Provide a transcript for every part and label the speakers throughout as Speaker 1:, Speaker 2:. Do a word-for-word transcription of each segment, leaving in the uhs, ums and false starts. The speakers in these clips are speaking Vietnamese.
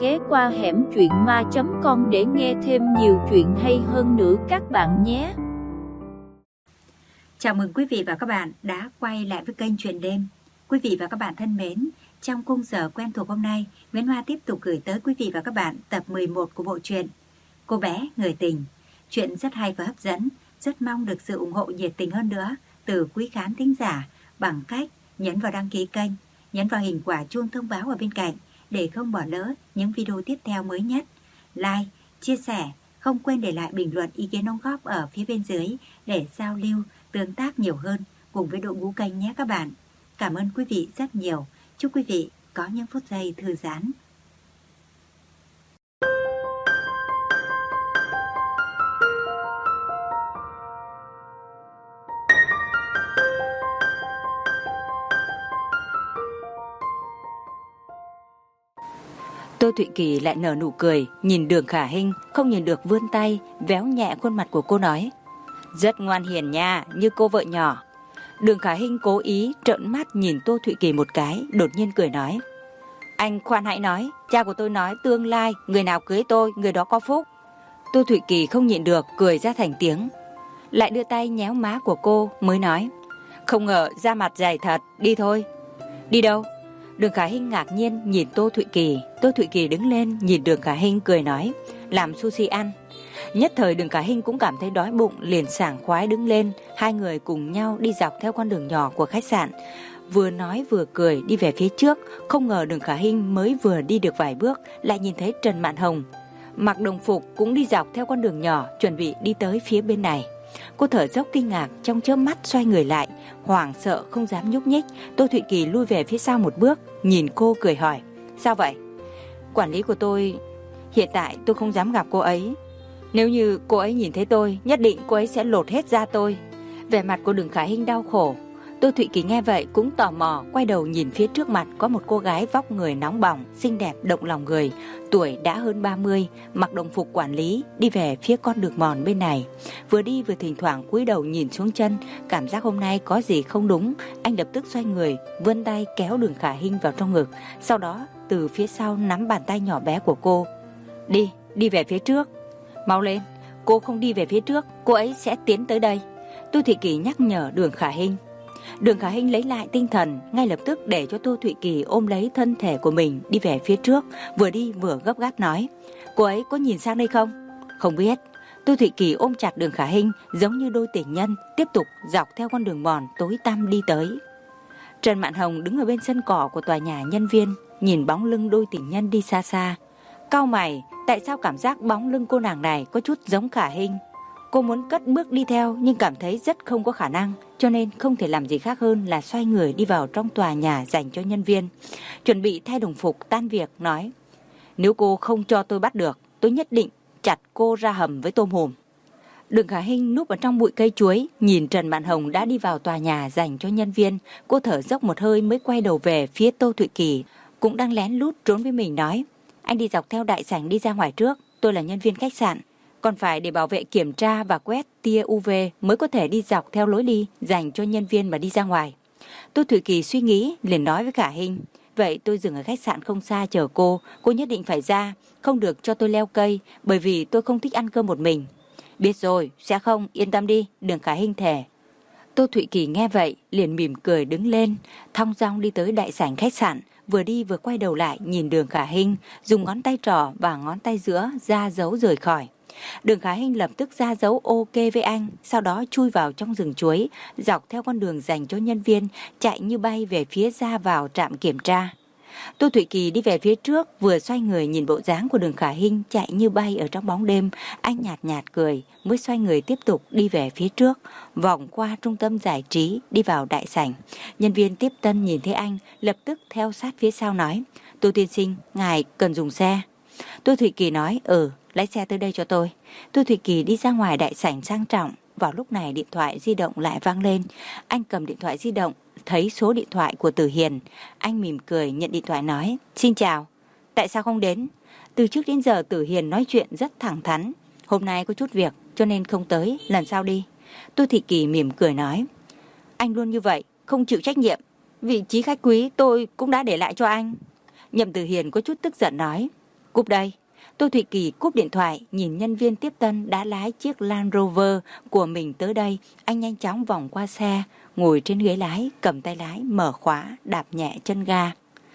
Speaker 1: ghé qua hẻm truyện ma chấm com để nghe thêm nhiều chuyện hay hơn nữa các bạn nhé.
Speaker 2: Chào mừng quý vị và các bạn đã quay lại với kênh Chuyện Đêm. Quý vị và các bạn thân mến, trong khung giờ quen thuộc hôm nay, Nguyễn Hoa tiếp tục gửi tới quý vị và các bạn tập mười một của bộ truyện Cô bé người tình. Chuyện rất hay và hấp dẫn, rất mong được sự ủng hộ nhiệt tình hơn nữa từ quý khán thính giả bằng cách nhấn vào đăng ký kênh, nhấn vào hình quả chuông thông báo ở bên cạnh để không bỏ lỡ những video tiếp theo mới nhất. Like, chia sẻ, không quên để lại bình luận ý kiến đóng góp ở phía bên dưới để giao lưu, tương tác nhiều hơn cùng với đội ngũ kênh nhé các bạn. Cảm ơn quý vị rất nhiều. Chúc quý vị có những phút giây thư giãn.
Speaker 3: Tô Thụy Kỳ lại nở nụ cười, nhìn Đường Khả Hinh, không nhìn được vươn tay, véo nhẹ khuôn mặt của cô nói: rất ngoan hiền nha, như cô vợ nhỏ. Đường Khả Hinh cố ý trợn mắt nhìn Tô Thụy Kỳ một cái, đột nhiên cười nói: anh khoan hãy nói, cha của tôi nói tương lai người nào cưới tôi, người đó có phúc. Tô Thụy Kỳ không nhịn được, cười ra thành tiếng, lại đưa tay nhéo má của cô mới nói: không ngờ da mặt dày thật, đi thôi. Đi đâu? Đường Khả Hinh ngạc nhiên nhìn Tô Thụy Kỳ. Tô Thụy Kỳ đứng lên nhìn Đường Khả Hinh cười nói: làm sushi ăn. Nhất thời Đường Khả Hinh cũng cảm thấy đói bụng, liền sảng khoái đứng lên. Hai người cùng nhau đi dọc theo con đường nhỏ của khách sạn, vừa nói vừa cười đi về phía trước. Không ngờ Đường Khả Hinh mới vừa đi được vài bước lại nhìn thấy Trần Mạn Hồng mặc đồng phục cũng đi dọc theo con đường nhỏ, chuẩn bị đi tới phía bên này. Cô thở dốc kinh ngạc, trong chớp mắt xoay người lại, hoảng sợ không dám nhúc nhích. Tô Thụy Kỳ lui về phía sau một bước, nhìn cô cười hỏi: sao vậy? Quản lý của tôi, hiện tại tôi không dám gặp cô ấy. Nếu như cô ấy nhìn thấy tôi, nhất định cô ấy sẽ lột hết da tôi. Vẻ mặt của Đường Khả Hinh đau khổ. Tô Thụy Kỳ nghe vậy cũng tò mò, quay đầu nhìn phía trước mặt có một cô gái vóc người nóng bỏng, xinh đẹp động lòng người, tuổi đã hơn ba mươi, mặc đồng phục quản lý, đi về phía con đường mòn bên này. Vừa đi vừa thỉnh thoảng cúi đầu nhìn xuống chân, cảm giác hôm nay có gì không đúng. Anh lập tức xoay người, vươn tay kéo Đường Khả Hinh vào trong ngực, sau đó từ phía sau nắm bàn tay nhỏ bé của cô. Đi, đi về phía trước. Mau lên, cô không đi về phía trước, cô ấy sẽ tiến tới đây. Tô Thụy Kỳ nhắc nhở Đường Khả Hinh. Đường Khả Hinh lấy lại tinh thần, ngay lập tức để cho Tô Thụy Kỳ ôm lấy thân thể của mình đi về phía trước, vừa đi vừa gấp gáp nói: cô ấy có nhìn sang đây không? Không biết. Tô Thụy Kỳ ôm chặt Đường Khả Hinh giống như đôi tình nhân, tiếp tục dọc theo con đường mòn tối tăm đi tới. Trần Mạn Hồng đứng ở bên sân cỏ của tòa nhà nhân viên, nhìn bóng lưng đôi tình nhân đi xa xa, cau mày. Tại sao cảm giác bóng lưng cô nàng này có chút giống Khả Hinh? Cô muốn cất bước đi theo nhưng cảm thấy rất không có khả năng, cho nên không thể làm gì khác hơn là xoay người đi vào trong tòa nhà dành cho nhân viên, chuẩn bị thay đồng phục tan việc, nói: nếu cô không cho tôi bắt được, tôi nhất định chặt cô ra hầm với tôm hùm. Đường Khả Hinh núp ở trong bụi cây chuối, nhìn Trần Mạn Hồng đã đi vào tòa nhà dành cho nhân viên. Cô thở dốc một hơi mới quay đầu về phía Tô Thụy Kỳ, cũng đang lén lút trốn với mình, nói: anh đi dọc theo đại sảnh đi ra ngoài trước, tôi là nhân viên khách sạn, còn phải để bảo vệ kiểm tra và quét tia u vê mới có thể đi dọc theo lối đi dành cho nhân viên mà đi ra ngoài. Tô Thụy Kỳ suy nghĩ liền nói với Khả Hinh: vậy tôi dừng ở khách sạn không xa chờ cô, cô nhất định phải ra, không được cho tôi leo cây, bởi vì tôi không thích ăn cơm một mình. Biết rồi, sẽ không, yên tâm đi, Đường Khả Hinh thề. Tô Thụy Kỳ nghe vậy liền mỉm cười đứng lên, thong dong đi tới đại sảnh khách sạn, vừa đi vừa quay đầu lại nhìn Đường Khả Hinh, dùng ngón tay trỏ và ngón tay giữa ra dấu rời khỏi. Đường Khả Hinh lập tức ra dấu ok với anh, sau đó chui vào trong rừng chuối, dọc theo con đường dành cho nhân viên, chạy như bay về phía ra vào trạm kiểm tra. Tô Thụy Kỳ đi về phía trước, vừa xoay người nhìn bộ dáng của Đường Khả Hinh chạy như bay ở trong bóng đêm, anh nhạt nhạt cười, mới xoay người tiếp tục đi về phía trước, vòng qua trung tâm giải trí, đi vào đại sảnh. Nhân viên tiếp tân nhìn thấy anh, lập tức theo sát phía sau nói: Tô tiên sinh, ngài cần dùng xe. Tô Thụy Kỳ nói: ừ, lái xe tới đây cho tôi. Tô Thụy Kỳ đi ra ngoài đại sảnh sang trọng. Vào lúc này điện thoại di động lại vang lên. Anh cầm điện thoại di động, thấy số điện thoại của Tử Hiền. Anh mỉm cười nhận điện thoại nói: xin chào, tại sao không đến? Từ trước đến giờ Tử Hiền nói chuyện rất thẳng thắn. Hôm nay có chút việc cho nên không tới, lần sau đi. Tô Thị Kỳ mỉm cười nói: anh luôn như vậy, không chịu trách nhiệm. Vị trí khách quý tôi cũng đã để lại cho anh. Nhậm Tử Hiền có chút tức giận nói: Cúp đây. Tô Thụy Kỳ cúp điện thoại, nhìn nhân viên tiếp tân đã lái chiếc Land Rover của mình tới đây. Anh nhanh chóng vòng qua xe, ngồi trên ghế lái, cầm tay lái, mở khóa, đạp nhẹ chân ga.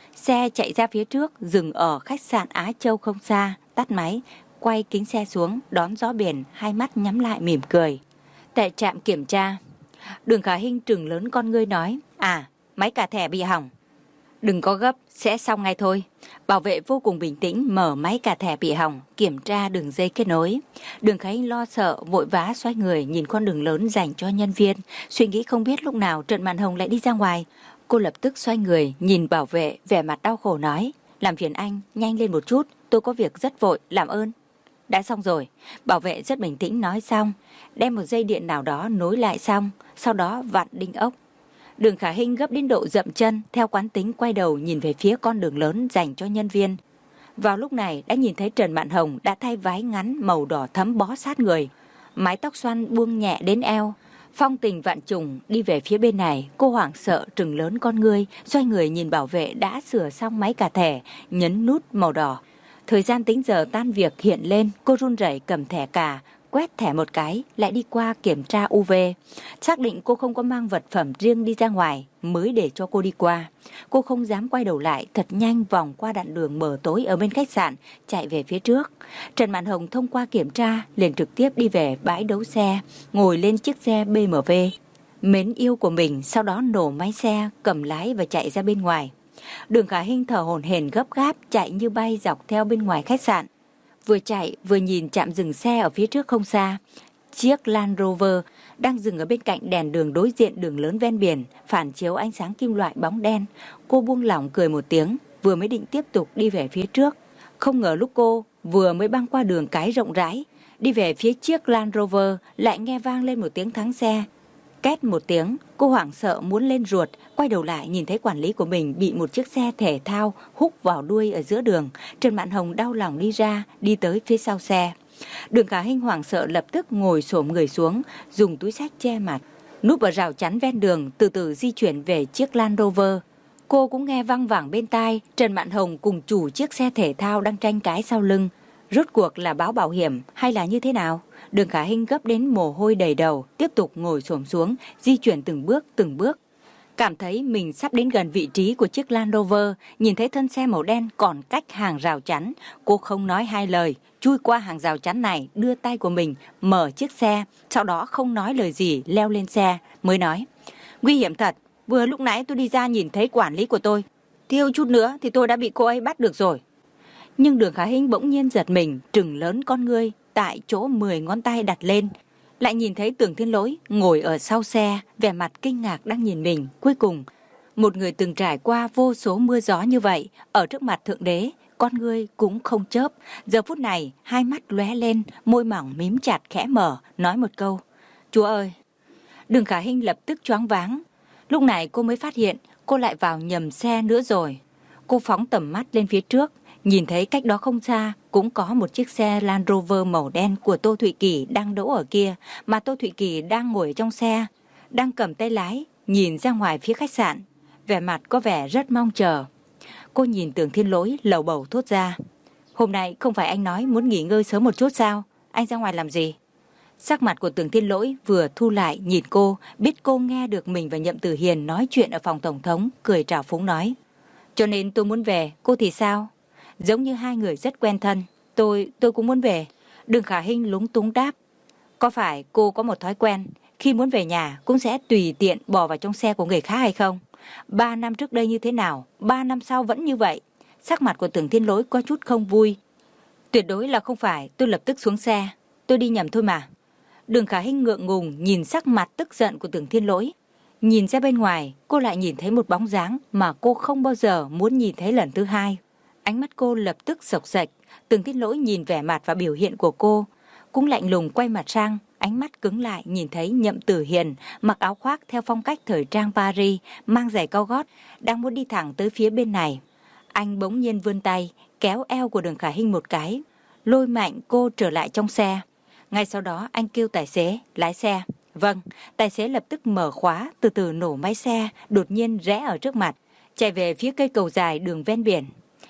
Speaker 3: Xe chạy ra phía trước, dừng ở khách sạn Á Châu không xa, tắt máy, quay kính xe xuống, đón gió biển, hai mắt nhắm lại mỉm cười. Tại trạm kiểm tra, Đường Khả Hinh trừng lớn con ngươi nói, à, máy cà thẻ bị hỏng. Đừng có gấp, sẽ xong ngay thôi. Bảo vệ vô cùng bình tĩnh mở máy cà thẻ bị hỏng, kiểm tra đường dây kết nối. Đường Khả Hinh lo sợ, vội vã xoay người nhìn con đường lớn dành cho nhân viên, suy nghĩ không biết lúc nào Trần Mạn Hồng lại đi ra ngoài. Cô lập tức xoay người, nhìn bảo vệ, vẻ mặt đau khổ nói, làm phiền anh, nhanh lên một chút, tôi có việc rất vội, làm ơn. Đã xong rồi, bảo vệ rất bình tĩnh nói xong, đem một dây điện nào đó nối lại xong, sau đó vặn đinh ốc. Đường Khả Hinh gấp đến độ dậm chân, theo quán tính quay đầu nhìn về phía con đường lớn dành cho nhân viên. Vào lúc này đã nhìn thấy Trần Mạn Hồng đã thay váy ngắn màu đỏ thẫm bó sát người, mái tóc xoăn buông nhẹ đến eo, phong tình vạn trùng đi về phía bên này. Cô hoảng sợ trừng lớn con ngươi, xoay người nhìn bảo vệ đã sửa xong máy cà thẻ, nhấn nút màu đỏ. Thời gian tính giờ tan việc hiện lên, cô run rẩy cầm thẻ cà, quét thẻ một cái, lại đi qua kiểm tra u vê. Xác định cô không có mang vật phẩm riêng đi ra ngoài, mới để cho cô đi qua. Cô không dám quay đầu lại, thật nhanh vòng qua đoạn đường mờ tối ở bên khách sạn, chạy về phía trước. Trần Mạn Hồng thông qua kiểm tra, liền trực tiếp đi về bãi đấu xe, ngồi lên chiếc xe bê em vê. Mến yêu của mình, sau đó nổ máy xe, cầm lái và chạy ra bên ngoài. Đường Khả Hinh thở hổn hển gấp gáp, chạy như bay dọc theo bên ngoài khách sạn. Vừa chạy vừa nhìn trạm dừng xe ở phía trước không xa. Chiếc Land Rover đang dừng ở bên cạnh đèn đường đối diện đường lớn ven biển, phản chiếu ánh sáng kim loại bóng đen. Cô buông lỏng cười một tiếng, vừa mới định tiếp tục đi về phía trước. Không ngờ lúc cô vừa mới băng qua đường cái rộng rãi, đi về phía chiếc Land Rover lại nghe vang lên một tiếng thắng xe. Két một tiếng, cô hoảng sợ muốn lên ruột, quay đầu lại nhìn thấy quản lý của mình bị một chiếc xe thể thao húc vào đuôi ở giữa đường. Trần Mạn Hồng đau lòng đi ra, đi tới phía sau xe. Đường Khả Hinh hoảng sợ lập tức ngồi xổm người xuống, dùng túi xách che mặt, núp ở rào chắn ven đường, từ từ di chuyển về chiếc Land Rover. Cô cũng nghe văng vẳng bên tai, Trần Mạn Hồng cùng chủ chiếc xe thể thao đang tranh cãi sau lưng. Rốt cuộc là báo bảo hiểm hay là như thế nào? Đường Khả Hinh gấp đến mồ hôi đầy đầu, tiếp tục ngồi xổm xuống, di chuyển từng bước từng bước. Cảm thấy mình sắp đến gần vị trí của chiếc Land Rover, nhìn thấy thân xe màu đen còn cách hàng rào chắn. Cô không nói hai lời, chui qua hàng rào chắn này, đưa tay của mình, mở chiếc xe, sau đó không nói lời gì, leo lên xe, mới nói. Nguy hiểm thật, vừa lúc nãy tôi đi ra nhìn thấy quản lý của tôi. Thiếu chút nữa thì tôi đã bị cô ấy bắt được rồi. Nhưng Đường Khả Hinh bỗng nhiên giật mình, trừng lớn con ngươi, tại chỗ mười ngón tay đặt lên. Lại nhìn thấy Tưởng Thiên Lỗi ngồi ở sau xe, vẻ mặt kinh ngạc đang nhìn mình. Cuối cùng, một người từng trải qua vô số mưa gió như vậy, ở trước mặt Thượng Đế, con ngươi cũng không chớp. Giờ phút này, hai mắt lóe lên, môi mỏng mím chặt khẽ mở, nói một câu. Chúa ơi! Đường Khả Hinh lập tức choáng váng. Lúc này cô mới phát hiện, cô lại vào nhầm xe nữa rồi. Cô phóng tầm mắt lên phía trước, nhìn thấy cách đó không xa cũng có một chiếc xe Land Rover màu đen của Tô Thụy Kỳ đang đỗ ở kia, mà Tô Thụy Kỳ đang ngồi trong xe, đang cầm tay lái, nhìn ra ngoài phía khách sạn, vẻ mặt có vẻ rất mong chờ. Cô nhìn Tưởng Thiên Lỗi lầu bầu thốt ra. Hôm nay không phải anh nói muốn nghỉ ngơi sớm một chút sao? Anh ra ngoài làm gì? Sắc mặt của Tưởng Thiên Lỗi vừa thu lại nhìn cô, biết cô nghe được mình và Nhậm Tử Hiền nói chuyện ở phòng tổng thống, cười trào phúng nói. Cho nên tôi muốn về, cô thì sao? Giống như hai người rất quen thân. Tôi, tôi cũng muốn về. Đường Khả Hinh lúng túng đáp. Có phải cô có một thói quen, khi muốn về nhà cũng sẽ tùy tiện bỏ vào trong xe của người khác hay không? Ba năm trước đây như thế nào, ba năm sau vẫn như vậy. Sắc mặt của Tưởng Thiên Lỗi có chút không vui. Tuyệt đối là không phải, tôi lập tức xuống xe. Tôi đi nhầm thôi mà. Đường Khả Hinh ngượng ngùng nhìn sắc mặt tức giận của Tưởng Thiên Lỗi. Nhìn ra bên ngoài, cô lại nhìn thấy một bóng dáng mà cô không bao giờ muốn nhìn thấy lần thứ hai. Ánh mắt cô lập tức sộc sạch. Tưởng Thiên Lỗi nhìn vẻ mặt và biểu hiện của cô, cũng lạnh lùng quay mặt sang, ánh mắt cứng lại nhìn thấy Nhậm Tử Hiền mặc áo khoác theo phong cách thời trang Paris, mang giày cao gót, đang muốn đi thẳng tới phía bên này. Anh bỗng nhiên vươn tay, kéo eo của Đường Khả Hinh một cái, lôi mạnh cô trở lại trong xe. Ngay sau đó anh kêu tài xế, lái xe. Vâng, tài xế lập tức mở khóa, từ từ nổ máy xe, đột nhiên rẽ ở trước mặt, chạy về phía cây cầu dài đường ven biển.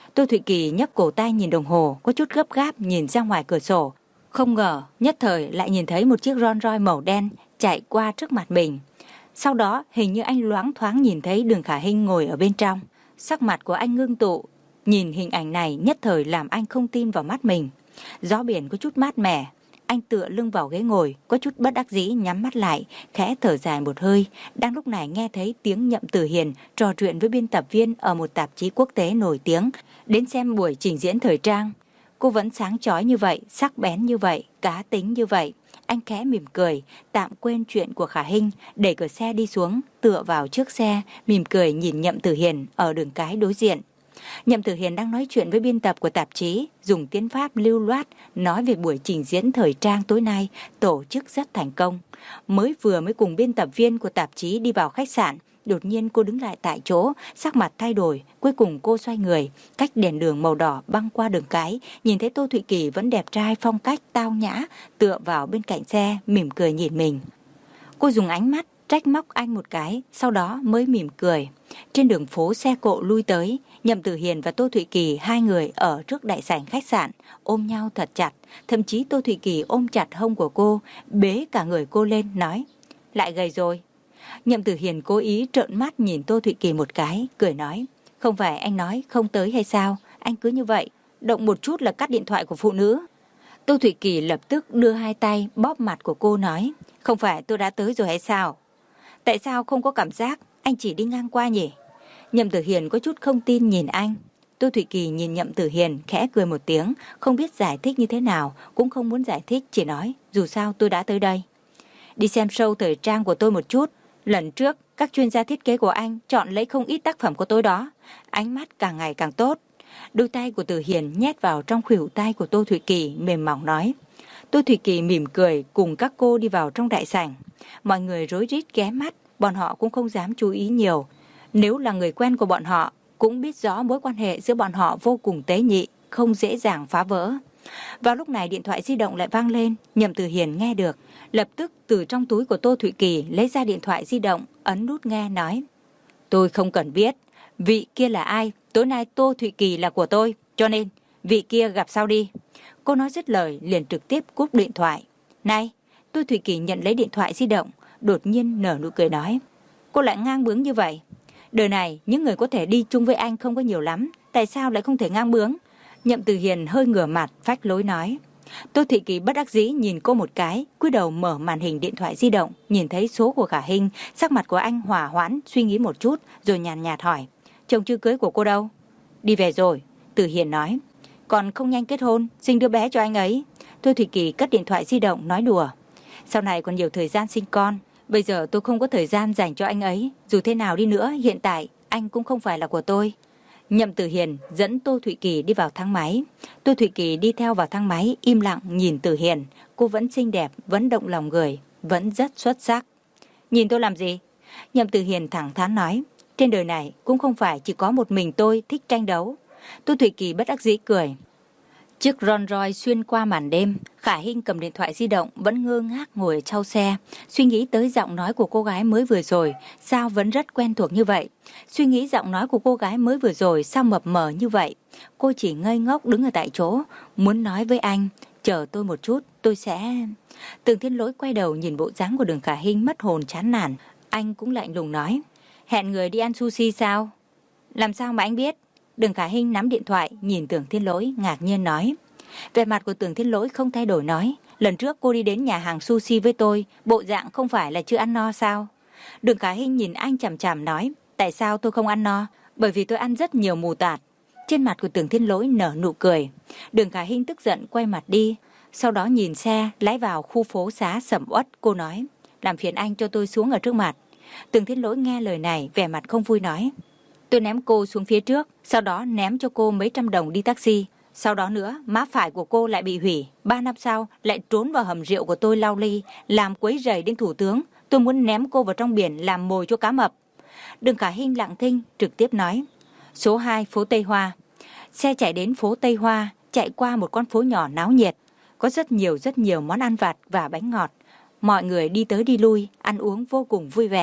Speaker 3: Tô Thụy Kỳ nhấc cổ tay nhìn đồng hồ, có chút gấp gáp nhìn ra ngoài cửa sổ. Không ngờ, nhất thời lại nhìn thấy một chiếc Rolls Royce màu đen chạy qua trước mặt mình. Sau đó, hình như anh loáng thoáng nhìn thấy Đường Khả Hinh ngồi ở bên trong. Sắc mặt của anh ngưng tụ, nhìn hình ảnh này nhất thời làm anh không tin vào mắt mình. Gió biển có chút mát mẻ, anh tựa lưng vào ghế ngồi, có chút bất đắc dĩ nhắm mắt lại, khẽ thở dài một hơi. Đang lúc này nghe thấy tiếng Nhậm Tử Hiền trò chuyện với biên tập viên ở một tạp chí quốc tế nổi tiếng, đến xem buổi trình diễn thời trang. Cô vẫn sáng chói như vậy, sắc bén như vậy, cá tính như vậy. Anh khẽ mỉm cười, tạm quên chuyện của Khả Hinh, đẩy cửa xe đi xuống, tựa vào trước xe, mỉm cười nhìn Nhậm Tử Hiền ở đường cái đối diện. Nhậm Tử Hiền đang nói chuyện với biên tập của tạp chí, dùng tiếng Pháp lưu loát nói về buổi trình diễn thời trang tối nay tổ chức rất thành công. Mới vừa mới cùng biên tập viên của tạp chí đi vào khách sạn, đột nhiên cô đứng lại tại chỗ, sắc mặt thay đổi, cuối cùng cô xoay người, cách đèn đường màu đỏ băng qua đường cái, nhìn thấy Tô Thụy Kỳ vẫn đẹp trai phong cách tao nhã, tựa vào bên cạnh xe, mỉm cười nhìn mình. Cô dùng ánh mắt trách móc anh một cái, sau đó mới mỉm cười. Trên đường phố xe cộ lui tới, Nhậm Tử Hiền và Tô Thụy Kỳ hai người ở trước đại sảnh khách sạn, ôm nhau thật chặt, thậm chí Tô Thụy Kỳ ôm chặt hông của cô, bế cả người cô lên, nói, lại gầy rồi. Nhậm Tử Hiền cố ý trợn mắt nhìn Tô Thụy Kỳ một cái, cười nói, không phải anh nói không tới hay sao, anh cứ như vậy, động một chút là cắt điện thoại của phụ nữ. Tô Thụy Kỳ lập tức đưa hai tay bóp mặt của cô nói, không phải tôi đã tới rồi hay sao? Tại sao không có cảm giác, anh chỉ đi ngang qua nhỉ? Nhậm Tử Hiền có chút không tin nhìn anh. Tô Thụy Kỳ nhìn Nhậm Tử Hiền khẽ cười một tiếng, không biết giải thích như thế nào, cũng không muốn giải thích, chỉ nói, dù sao tôi đã tới đây. Đi xem show thời trang của tôi một chút. Lần trước, các chuyên gia thiết kế của anh chọn lấy không ít tác phẩm của tôi đó. Ánh mắt càng ngày càng tốt. Đôi tay của Tử Hiền nhét vào trong khuỷu tay của Tô Thụy Kỳ, mềm mỏng nói. Tô Thụy Kỳ mỉm cười cùng các cô đi vào trong đại sảnh. Mọi người rối rít ghé mắt, bọn họ cũng không dám chú ý nhiều. Nếu là người quen của bọn họ, cũng biết rõ mối quan hệ giữa bọn họ vô cùng tế nhị, không dễ dàng phá vỡ. Vào lúc này điện thoại di động lại vang lên, Nhậm Tử Hiền nghe được, lập tức từ trong túi của Tô Thụy Kỳ lấy ra điện thoại di động, ấn nút nghe nói. Tôi không cần biết, vị kia là ai, tối nay Tô Thụy Kỳ là của tôi, cho nên vị kia gặp sau đi. Cô nói dứt lời liền trực tiếp cúp điện thoại. Này, Tô Thụy Kỳ nhận lấy điện thoại di động, đột nhiên nở nụ cười nói. Cô lại ngang bướng như vậy. Đời này những người có thể đi chung với anh không có nhiều lắm, tại sao lại không thể ngang bướng? Nhậm Tử Hiền hơi ngửa mặt phách lối nói. Tô Thụy Kỳ bất đắc dĩ nhìn cô một cái, cúi đầu mở màn hình điện thoại di động, nhìn thấy số của Khả Hinh, sắc mặt của anh hòa hoãn, suy nghĩ một chút, rồi nhàn nhạt hỏi, chồng chưa cưới của cô đâu? Đi về rồi, Tử Hiền nói. Còn không nhanh kết hôn, sinh đứa bé cho anh ấy. Tô Thụy Kỳ cất điện thoại di động nói đùa. Sau này còn nhiều thời gian sinh con, bây giờ tôi không có thời gian dành cho anh ấy, dù thế nào đi nữa, hiện tại anh cũng không phải là của tôi. Nhậm Tử Hiền dẫn Tô Thụy Kỳ đi vào thang máy. Tô Thụy Kỳ đi theo vào thang máy, im lặng nhìn Tử Hiền. Cô vẫn xinh đẹp, vẫn động lòng người, vẫn rất xuất sắc. Nhìn tôi làm gì? Nhậm Tử Hiền thẳng thắn nói. Trên đời này cũng không phải chỉ có một mình tôi thích tranh đấu. Tô Thụy Kỳ bất đắc dĩ cười. Chiếc Rolls Royce xuyên qua màn đêm, Khả Hinh cầm điện thoại di động vẫn ngơ ngác ngồi ở sau xe, suy nghĩ tới giọng nói của cô gái mới vừa rồi, sao vẫn rất quen thuộc như vậy. Suy nghĩ giọng nói của cô gái mới vừa rồi sao mập mờ như vậy. Cô chỉ ngây ngốc đứng ở tại chỗ, muốn nói với anh, chờ tôi một chút, tôi sẽ... Tường Thiên Lỗi quay đầu nhìn bộ dáng của Đường Khả Hinh mất hồn chán nản, anh cũng lạnh lùng nói, hẹn người đi ăn sushi sao? Làm sao mà anh biết? Đường Khả Hinh nắm điện thoại, nhìn Tường Thiên Lỗi ngạc nhiên nói. Vẻ mặt của Tường Thiên Lỗi không thay đổi nói, lần trước cô đi đến nhà hàng sushi với tôi, bộ dạng không phải là chưa ăn no sao? Đường Khả Hinh nhìn anh chằm chằm nói, tại sao tôi không ăn no? Bởi vì tôi ăn rất nhiều mù tạt. Trên mặt của Tường Thiên Lỗi nở nụ cười. Đường Khả Hinh tức giận quay mặt đi, sau đó nhìn xe lái vào khu phố xá sầm uất. Cô nói, làm phiền anh cho tôi xuống ở trước mặt. Tường Thiên Lỗi nghe lời này vẻ mặt không vui nói, tôi ném cô xuống phía trước, sau đó ném cho cô mấy trăm đồng đi taxi. Sau đó nữa, má phải của cô lại bị hủy. Ba năm sau, lại trốn vào hầm rượu của tôi lau ly, làm quấy rầy đến thủ tướng. Tôi muốn ném cô vào trong biển làm mồi cho cá mập. Đường Khả Hinh lặng thinh, trực tiếp nói. Số hai, phố Tây Hoa. Xe chạy đến phố Tây Hoa, chạy qua một con phố nhỏ náo nhiệt. Có rất nhiều rất nhiều món ăn vặt và bánh ngọt. Mọi người đi tới đi lui, ăn uống vô cùng vui vẻ.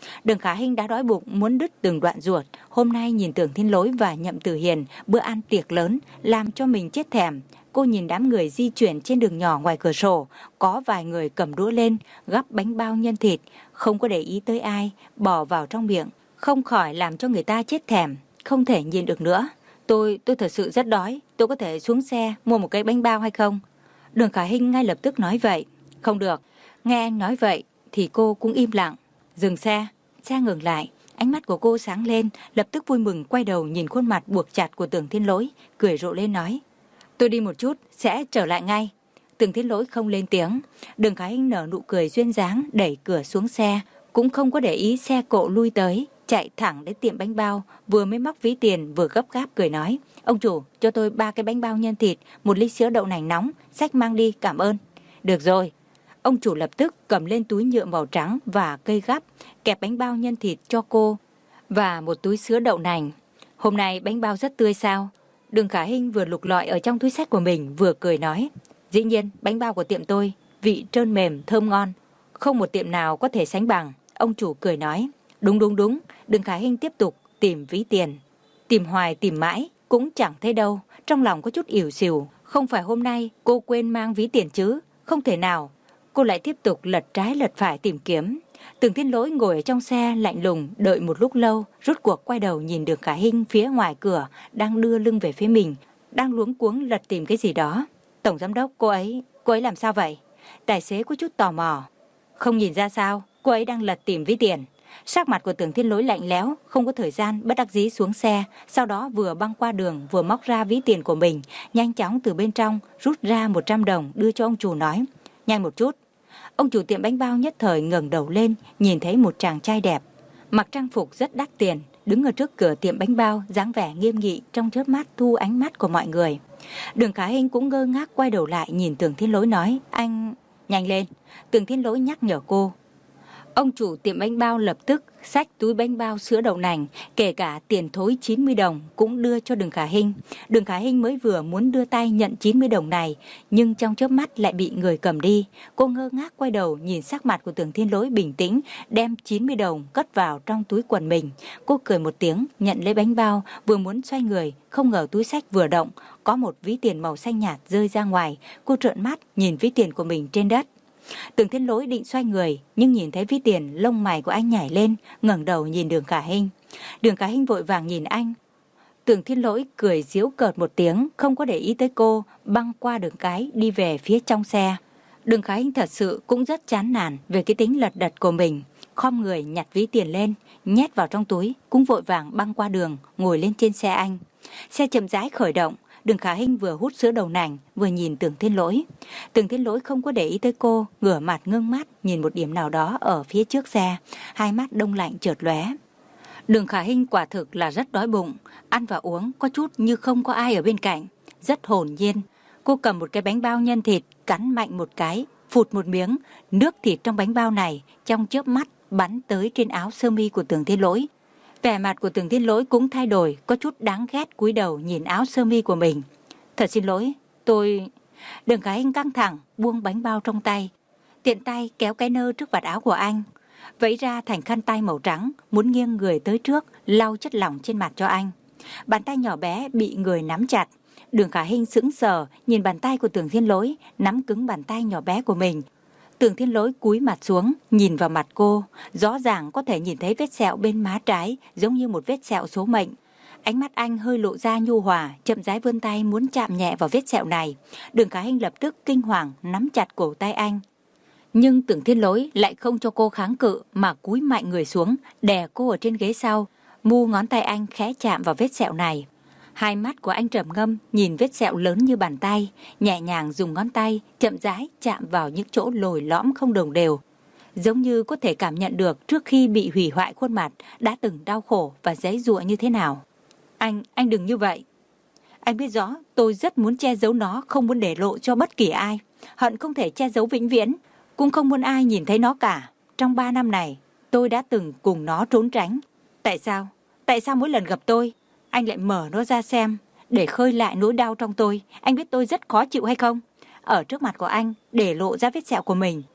Speaker 3: Đường Khả Hinh đã đói bụng muốn đứt từng đoạn ruột. Hôm nay nhìn Tưởng Thiên Lỗi và Nhậm Tử Hiền bữa ăn tiệc lớn làm cho mình chết thèm. Cô nhìn đám người di chuyển trên đường nhỏ ngoài cửa sổ, có vài người cầm đũa lên gắp bánh bao nhân thịt, không có để ý tới ai, bỏ vào trong miệng, không khỏi làm cho người ta chết thèm, không thể nhìn được nữa. Tôi, tôi thật sự rất đói, tôi có thể xuống xe mua một cái bánh bao hay không? Đường Khả Hinh ngay lập tức nói vậy. Không được. Nghe anh nói vậy thì cô cũng im lặng. Dừng xe. Xe ngừng lại. Ánh mắt của cô sáng lên, lập tức vui mừng quay đầu nhìn khuôn mặt buộc chặt của Tưởng Thiên Lỗi, cười rộ lên nói: Tôi đi một chút, sẽ trở lại ngay. Tưởng Thiên Lỗi không lên tiếng. Đường Khả Hinh nở nụ cười duyên dáng, đẩy cửa xuống xe, cũng không có để ý xe cộ lui tới, chạy thẳng đến tiệm bánh bao, vừa mới móc ví tiền vừa gấp gáp cười nói: Ông chủ, cho tôi ba cái bánh bao nhân thịt, một ly sữa đậu nành nóng, xách mang đi, cảm ơn. Được rồi. Ông chủ lập tức cầm lên túi nhựa màu trắng và cây gắp, kẹp bánh bao nhân thịt cho cô và một túi sữa đậu nành. Hôm nay bánh bao rất tươi sao? Đường Khả Hinh vừa lục lọi ở trong túi xách của mình vừa cười nói: Dĩ nhiên, bánh bao của tiệm tôi vị trơn mềm, thơm ngon, không một tiệm nào có thể sánh bằng. Ông chủ cười nói: Đúng đúng đúng. Đường Khả Hinh tiếp tục tìm ví tiền. Tìm hoài tìm mãi cũng chẳng thấy đâu, trong lòng có chút ỉu xìu. Không phải hôm nay cô quên mang ví tiền chứ? Không thể nào. Cô lại tiếp tục lật trái lật phải tìm kiếm. Tưởng Thiên Lỗi ngồi ở trong xe lạnh lùng đợi một lúc lâu, rốt cuộc quay đầu nhìn Đường Khả Hinh phía ngoài cửa đang đưa lưng về phía mình, đang luống cuống lật tìm cái gì đó. Tổng giám đốc, cô ấy, cô ấy làm sao vậy? Tài xế có chút tò mò. Không nhìn ra sao, cô ấy đang lật tìm ví tiền. Sắc mặt của Tưởng Thiên Lỗi lạnh lẽo, không có thời gian, bất đắc dĩ xuống xe, sau đó vừa băng qua đường vừa móc ra ví tiền của mình, nhanh chóng từ bên trong rút ra một trăm đồng đưa cho ông chủ nói: Nhanh một chút. Ông chủ tiệm bánh bao nhất thời ngẩng đầu lên, nhìn thấy một chàng trai đẹp, mặc trang phục rất đắt tiền, đứng ở trước cửa tiệm bánh bao, dáng vẻ nghiêm nghị, trong chớp mắt thu ánh mắt của mọi người. Đường Khả Hinh cũng ngơ ngác quay đầu lại nhìn Tưởng Thiên Lỗi nói: Anh, nhanh lên. Tưởng Thiên Lỗi nhắc nhở cô. Ông chủ tiệm bánh bao lập tức xách túi bánh bao sữa đậu nành, kể cả tiền thối chín mươi đồng cũng đưa cho Đường Khả Hinh. Đường Khả Hinh mới vừa muốn đưa tay nhận chín mươi đồng này, nhưng trong chớp mắt lại bị người cầm đi. Cô ngơ ngác quay đầu nhìn sắc mặt của Tưởng Thiên Lỗi bình tĩnh, đem chín mươi đồng cất vào trong túi quần mình. Cô cười một tiếng, nhận lấy bánh bao, vừa muốn xoay người, không ngờ túi xách vừa động, có một ví tiền màu xanh nhạt rơi ra ngoài. Cô trợn mắt nhìn ví tiền của mình trên đất. Tưởng Thiên Lỗi định xoay người, nhưng nhìn thấy ví tiền, lông mày của anh nhảy lên, ngẩng đầu nhìn Đường Khả Hinh. Đường Khả Hinh vội vàng nhìn anh. Tưởng Thiên Lỗi cười giễu cợt một tiếng, không có để ý tới cô, băng qua đường cái đi về phía trong xe. Đường Khả Hinh thật sự cũng rất chán nản về cái tính lật đật của mình, khom người nhặt ví tiền lên, nhét vào trong túi, cũng vội vàng băng qua đường, ngồi lên trên xe anh. Xe chậm rãi khởi động. Đường Khả Hinh vừa hút sữa đậu nành vừa nhìn Tưởng Thiên Lỗi. Tưởng Thiên Lỗi không có để ý tới cô, ngửa mặt ngưng mắt nhìn một điểm nào đó ở phía trước xe, hai mắt đông lạnh chợt lóe. Đường Khả Hinh quả thực là rất đói bụng, ăn và uống có chút như không có ai ở bên cạnh, rất hồn nhiên. Cô cầm một cái bánh bao nhân thịt, cắn mạnh một cái, phụt một miếng, nước thịt trong bánh bao này trong chớp mắt bắn tới trên áo sơ mi của Tưởng Thiên Lỗi. Vẻ mặt của Tưởng Thiên Lỗi cũng thay đổi, có chút đáng ghét, cúi đầu nhìn áo sơ mi của mình. Thật xin lỗi, tôi... Đường Khả Hinh căng thẳng, buông bánh bao trong tay, tiện tay kéo cái nơ trước vạt áo của anh, vẫy ra thành khăn tay màu trắng, muốn nghiêng người tới trước, lau chất lỏng trên mặt cho anh. Bàn tay nhỏ bé bị người nắm chặt. Đường Khả Hinh sững sờ nhìn bàn tay của Tưởng Thiên Lỗi nắm cứng bàn tay nhỏ bé của mình. Tưởng Thiên Lỗi cúi mặt xuống, nhìn vào mặt cô, rõ ràng có thể nhìn thấy vết sẹo bên má trái, giống như một vết sẹo số mệnh. Ánh mắt anh hơi lộ ra nhu hòa, chậm rãi vươn tay muốn chạm nhẹ vào vết sẹo này. Đường Khả Hinh lập tức kinh hoàng nắm chặt cổ tay anh. Nhưng Tưởng Thiên Lỗi lại không cho cô kháng cự mà cúi mạnh người xuống, đè cô ở trên ghế sau, mu ngón tay anh khẽ chạm vào vết sẹo này. Hai mắt của anh trầm ngâm nhìn vết sẹo lớn như bàn tay, nhẹ nhàng dùng ngón tay chậm rãi chạm vào những chỗ lồi lõm không đồng đều, giống như có thể cảm nhận được trước khi bị hủy hoại khuôn mặt đã từng đau khổ và giãy giụa như thế nào. Anh, anh đừng như vậy. Anh biết rõ tôi rất muốn che giấu nó, không muốn để lộ cho bất kỳ ai, hận không thể che giấu vĩnh viễn, cũng không muốn ai nhìn thấy nó cả. Trong ba năm này tôi đã từng cùng nó trốn tránh. Tại sao? Tại sao mỗi lần gặp tôi anh lại mở nó ra xem để khơi lại nỗi đau trong tôi? Anh biết tôi rất khó chịu hay không? Ở trước mặt của anh để lộ ra vết sẹo của mình.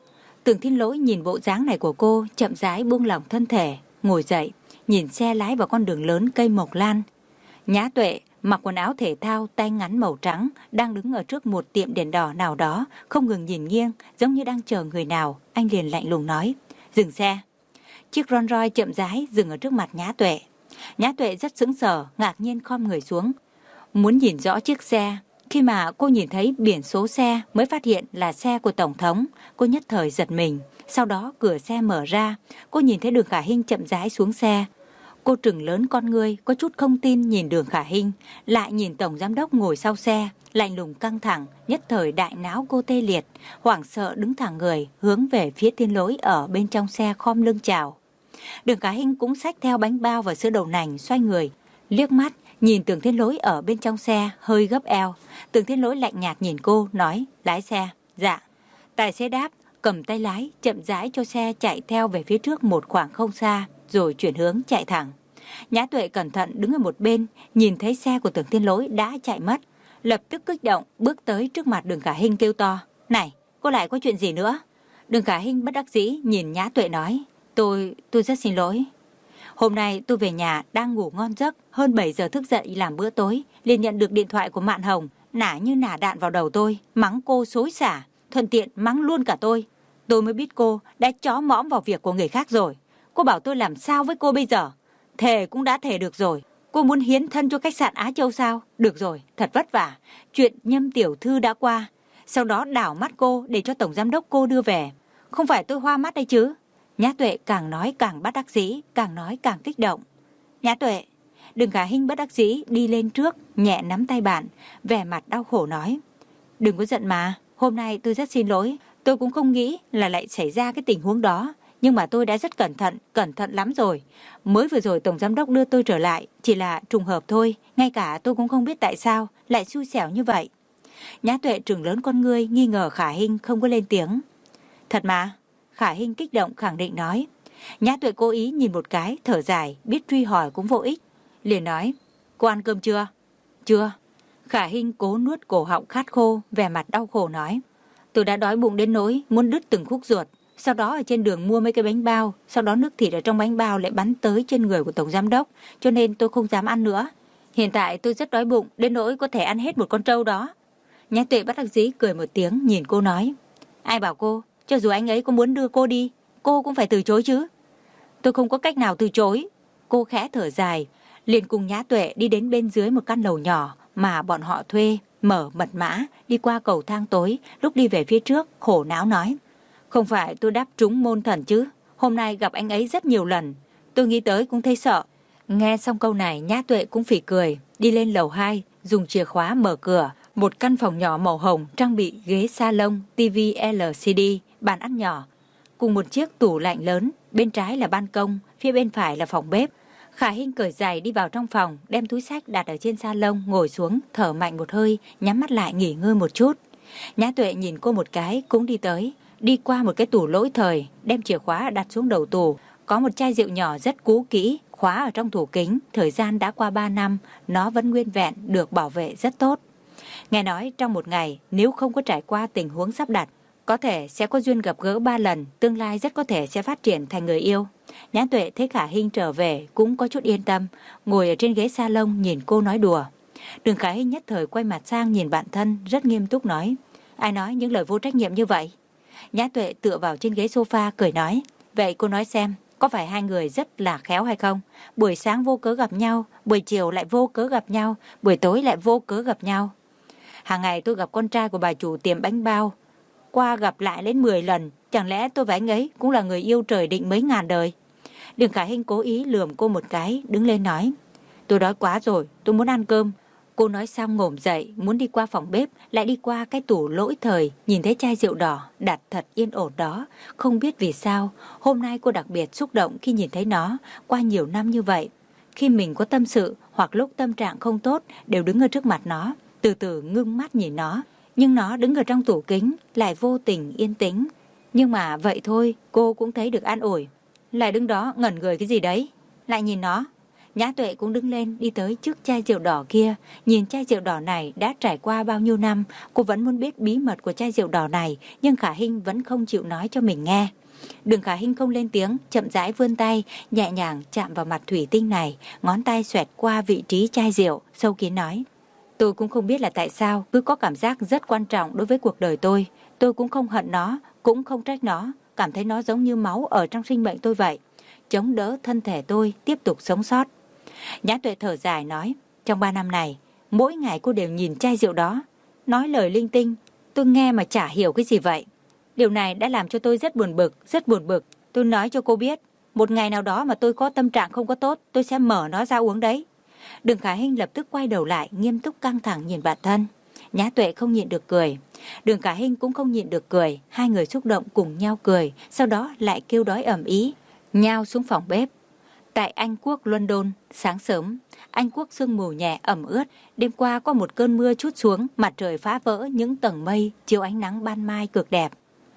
Speaker 3: Tưởng Thiên Lỗi nhìn bộ dáng này của cô, chậm rãi buông lỏng thân thể, ngồi dậy, nhìn xe lái vào con đường lớn cây mộc lan. Nhã Tuệ mặc quần áo thể thao tay ngắn màu trắng, đang đứng ở trước một tiệm đèn đỏ nào đó, không ngừng nhìn nghiêng, giống như đang chờ người nào. Anh liền lạnh lùng nói, dừng xe. Chiếc Rolls Royce chậm rãi dừng ở trước mặt Nhã Tuệ. Nhã Tuệ rất sững sờ, ngạc nhiên khom người xuống, muốn nhìn rõ chiếc xe. Khi mà cô nhìn thấy biển số xe mới phát hiện là xe của Tổng thống, cô nhất thời giật mình. Sau đó cửa xe mở ra, cô nhìn thấy Đường Khả Hinh chậm rãi xuống xe. Cô trừng lớn con ngươi, có chút không tin nhìn Đường Khả Hinh, lại nhìn Tổng Giám đốc ngồi sau xe, lạnh lùng căng thẳng, nhất thời đại não cô tê liệt, hoảng sợ đứng thẳng người, hướng về phía Thiên Lỗi ở bên trong xe khom lưng chào. Đường Khả Hinh cũng xách theo bánh bao và sữa đậu nành, xoay người, liếc mắt, nhìn Tưởng Thiên Lỗi ở bên trong xe, hơi gấp eo. Tưởng Thiên Lỗi lạnh nhạt nhìn cô, nói, lái xe. Dạ. Tài xế đáp, cầm tay lái, chậm rãi cho xe chạy theo về phía trước một khoảng không xa, rồi chuyển hướng chạy thẳng. Nhã Tuệ cẩn thận đứng ở một bên, nhìn thấy xe của Tưởng Thiên Lỗi đã chạy mất, lập tức kích động bước tới trước mặt Đường Khả Hinh kêu to, này, cô lại có chuyện gì nữa? Đường Khả Hinh bất đắc dĩ nhìn Nhã Tuệ nói, tôi, tôi rất xin lỗi. Hôm nay tôi về nhà đang ngủ ngon giấc, hơn bảy giờ thức dậy làm bữa tối, liền nhận được điện thoại của Mạn Hồng, nả như nả đạn vào đầu tôi, mắng cô xối xả, thuận tiện mắng luôn cả tôi. Tôi mới biết cô đã chó mõm vào việc của người khác rồi. Cô bảo tôi làm sao với cô bây giờ? Thề cũng đã thề được rồi. Cô muốn hiến thân cho khách sạn Á Châu sao? Được rồi, thật vất vả. Chuyện Nhâm tiểu thư đã qua. Sau đó đảo mắt cô để cho Tổng Giám đốc cô đưa về. Không phải tôi hoa mắt đấy chứ? Nhã Tuệ càng nói càng bất đắc dĩ, càng nói càng kích động. Nhã Tuệ, Đường Khả Hinh bất đắc dĩ đi lên trước, nhẹ nắm tay bạn, vẻ mặt đau khổ nói. Đừng có giận mà, hôm nay tôi rất xin lỗi. Tôi cũng không nghĩ là lại xảy ra cái tình huống đó. Nhưng mà tôi đã rất cẩn thận, cẩn thận lắm rồi. Mới vừa rồi Tổng Giám đốc đưa tôi trở lại, chỉ là trùng hợp thôi. Ngay cả tôi cũng không biết tại sao lại xui xẻo như vậy. Nhã Tuệ trừng lớn con ngươi, nghi ngờ Khả Hinh không có lên tiếng. Thật mà? Khả Hinh kích động khẳng định nói. Nhã Tuệ cố ý nhìn một cái, thở dài, biết truy hỏi cũng vô ích. Liền nói, cô ăn cơm chưa? Chưa. Khả Hinh cố nuốt cổ họng khát khô, vẻ mặt đau khổ nói. Tôi đã đói bụng đến nỗi muốn đứt từng khúc ruột. Sau đó ở trên đường mua mấy cái bánh bao, sau đó nước thịt ở trong bánh bao lại bắn tới trên người của Tổng Giám đốc, cho nên tôi không dám ăn nữa. Hiện tại tôi rất đói bụng, đến nỗi có thể ăn hết một con trâu đó. Nhã Tuệ bất đắc dĩ cười một tiếng, nhìn cô nói. Ai bảo cô, cho dù anh ấy có muốn đưa cô đi, cô cũng phải từ chối chứ. Tôi không có cách nào từ chối. Cô khẽ thở dài, liền cùng Nhã Tuệ đi đến bên dưới một căn lầu nhỏ mà bọn họ thuê, mở mật mã, đi qua cầu thang tối, lúc đi về phía trước, khổ não nói. Không phải tôi đáp trúng môn thần chứ, hôm nay gặp anh ấy rất nhiều lần, tôi nghĩ tới cũng thấy sợ. Nghe xong câu này, Nhã Tuệ cũng phì cười, đi lên lầu hai, dùng chìa khóa mở cửa, một căn phòng nhỏ màu hồng trang bị ghế salon, tivi lờ xê đê, bàn ăn nhỏ, cùng một chiếc tủ lạnh lớn, bên trái là ban công, phía bên phải là phòng bếp. Khả Hinh cởi giày đi vào trong phòng, đem túi xách đặt ở trên salon, ngồi xuống, thở mạnh một hơi, nhắm mắt lại nghỉ ngơi một chút. Nhã Tuệ nhìn cô một cái, cũng đi tới, đi qua một cái tủ lỗi thời, đem chìa khóa đặt xuống đầu tủ. Có một chai rượu nhỏ rất cũ kỹ, khóa ở trong tủ kính, thời gian đã qua ba năm, nó vẫn nguyên vẹn, được bảo vệ rất tốt. Nghe nói trong một ngày, nếu không có trải qua tình huống sắp đặt, có thể sẽ có duyên gặp gỡ ba lần, tương lai rất có thể sẽ phát triển thành người yêu. Nhã Tuệ thấy Khả Hinh trở về cũng có chút yên tâm, ngồi ở trên ghế salon nhìn cô nói đùa. Đường Khả Hinh nhất thời quay mặt sang nhìn bạn thân, rất nghiêm túc nói. Ai nói những lời vô trách nhiệm như vậy? Nhã Tuệ tựa vào trên ghế sofa cười nói. Vậy cô nói xem, có phải hai người rất là khéo hay không? Buổi sáng vô cớ gặp nhau, buổi chiều lại vô cớ gặp nhau, buổi tối lại vô cớ gặp nhau. Hàng ngày tôi gặp con trai của bà chủ tiệm bánh bao, qua gặp lại đến mười lần, chẳng lẽ tôi và anh ấy cũng là người yêu trời định mấy ngàn đời? Đường Khả Hinh cố ý lườm cô một cái, đứng lên nói. Tôi đói quá rồi, tôi muốn ăn cơm. Cô nói xong ngổm dậy, muốn đi qua phòng bếp, lại đi qua cái tủ lỗi thời, nhìn thấy chai rượu đỏ đặt thật yên ổn đó. Không biết vì sao, hôm nay cô đặc biệt xúc động khi nhìn thấy nó, qua nhiều năm như vậy. Khi mình có tâm sự hoặc lúc tâm trạng không tốt, đều đứng ở trước mặt nó, từ từ ngưng mắt nhìn nó. Nhưng nó đứng ở trong tủ kính, lại vô tình yên tĩnh. Nhưng mà vậy thôi, cô cũng thấy được an ủi. Lại đứng đó ngẩn người cái gì đấy, lại nhìn nó. Nhã Tuệ cũng đứng lên đi tới trước chai rượu đỏ kia. Nhìn chai rượu đỏ này đã trải qua bao nhiêu năm, cô vẫn muốn biết bí mật của chai rượu đỏ này, nhưng Khả Hinh vẫn không chịu nói cho mình nghe. Đường Khả Hinh không lên tiếng, chậm rãi vươn tay, nhẹ nhàng chạm vào mặt thủy tinh này, ngón tay xoẹt qua vị trí chai rượu, sâu kín nói. Tôi cũng không biết là tại sao, cứ có cảm giác rất quan trọng đối với cuộc đời tôi. Tôi cũng không hận nó, cũng không trách nó, cảm thấy nó giống như máu ở trong sinh mệnh tôi vậy, chống đỡ thân thể tôi tiếp tục sống sót. Nhã Tuệ thở dài nói, trong ba năm này, mỗi ngày cô đều nhìn chai rượu đó, nói lời linh tinh, tôi nghe mà chả hiểu cái gì vậy. Điều này đã làm cho tôi rất buồn bực, rất buồn bực. Tôi nói cho cô biết, một ngày nào đó mà tôi có tâm trạng không có tốt, tôi sẽ mở nó ra uống đấy. Đường Khả Hinh lập tức quay đầu lại, nghiêm túc căng thẳng nhìn bản thân. Nhã Tuệ không nhịn được cười, Đường Khả Hinh cũng không nhịn được cười, hai người xúc động cùng nhau cười, sau đó lại kêu đói ầm ĩ, nhao xuống phòng bếp. Tại Anh Quốc London, sáng sớm, Anh Quốc sương mù nhẹ ẩm ướt, đêm qua có một cơn mưa trút xuống, mặt trời phá vỡ những tầng mây, chiếu ánh nắng ban mai cực đẹp.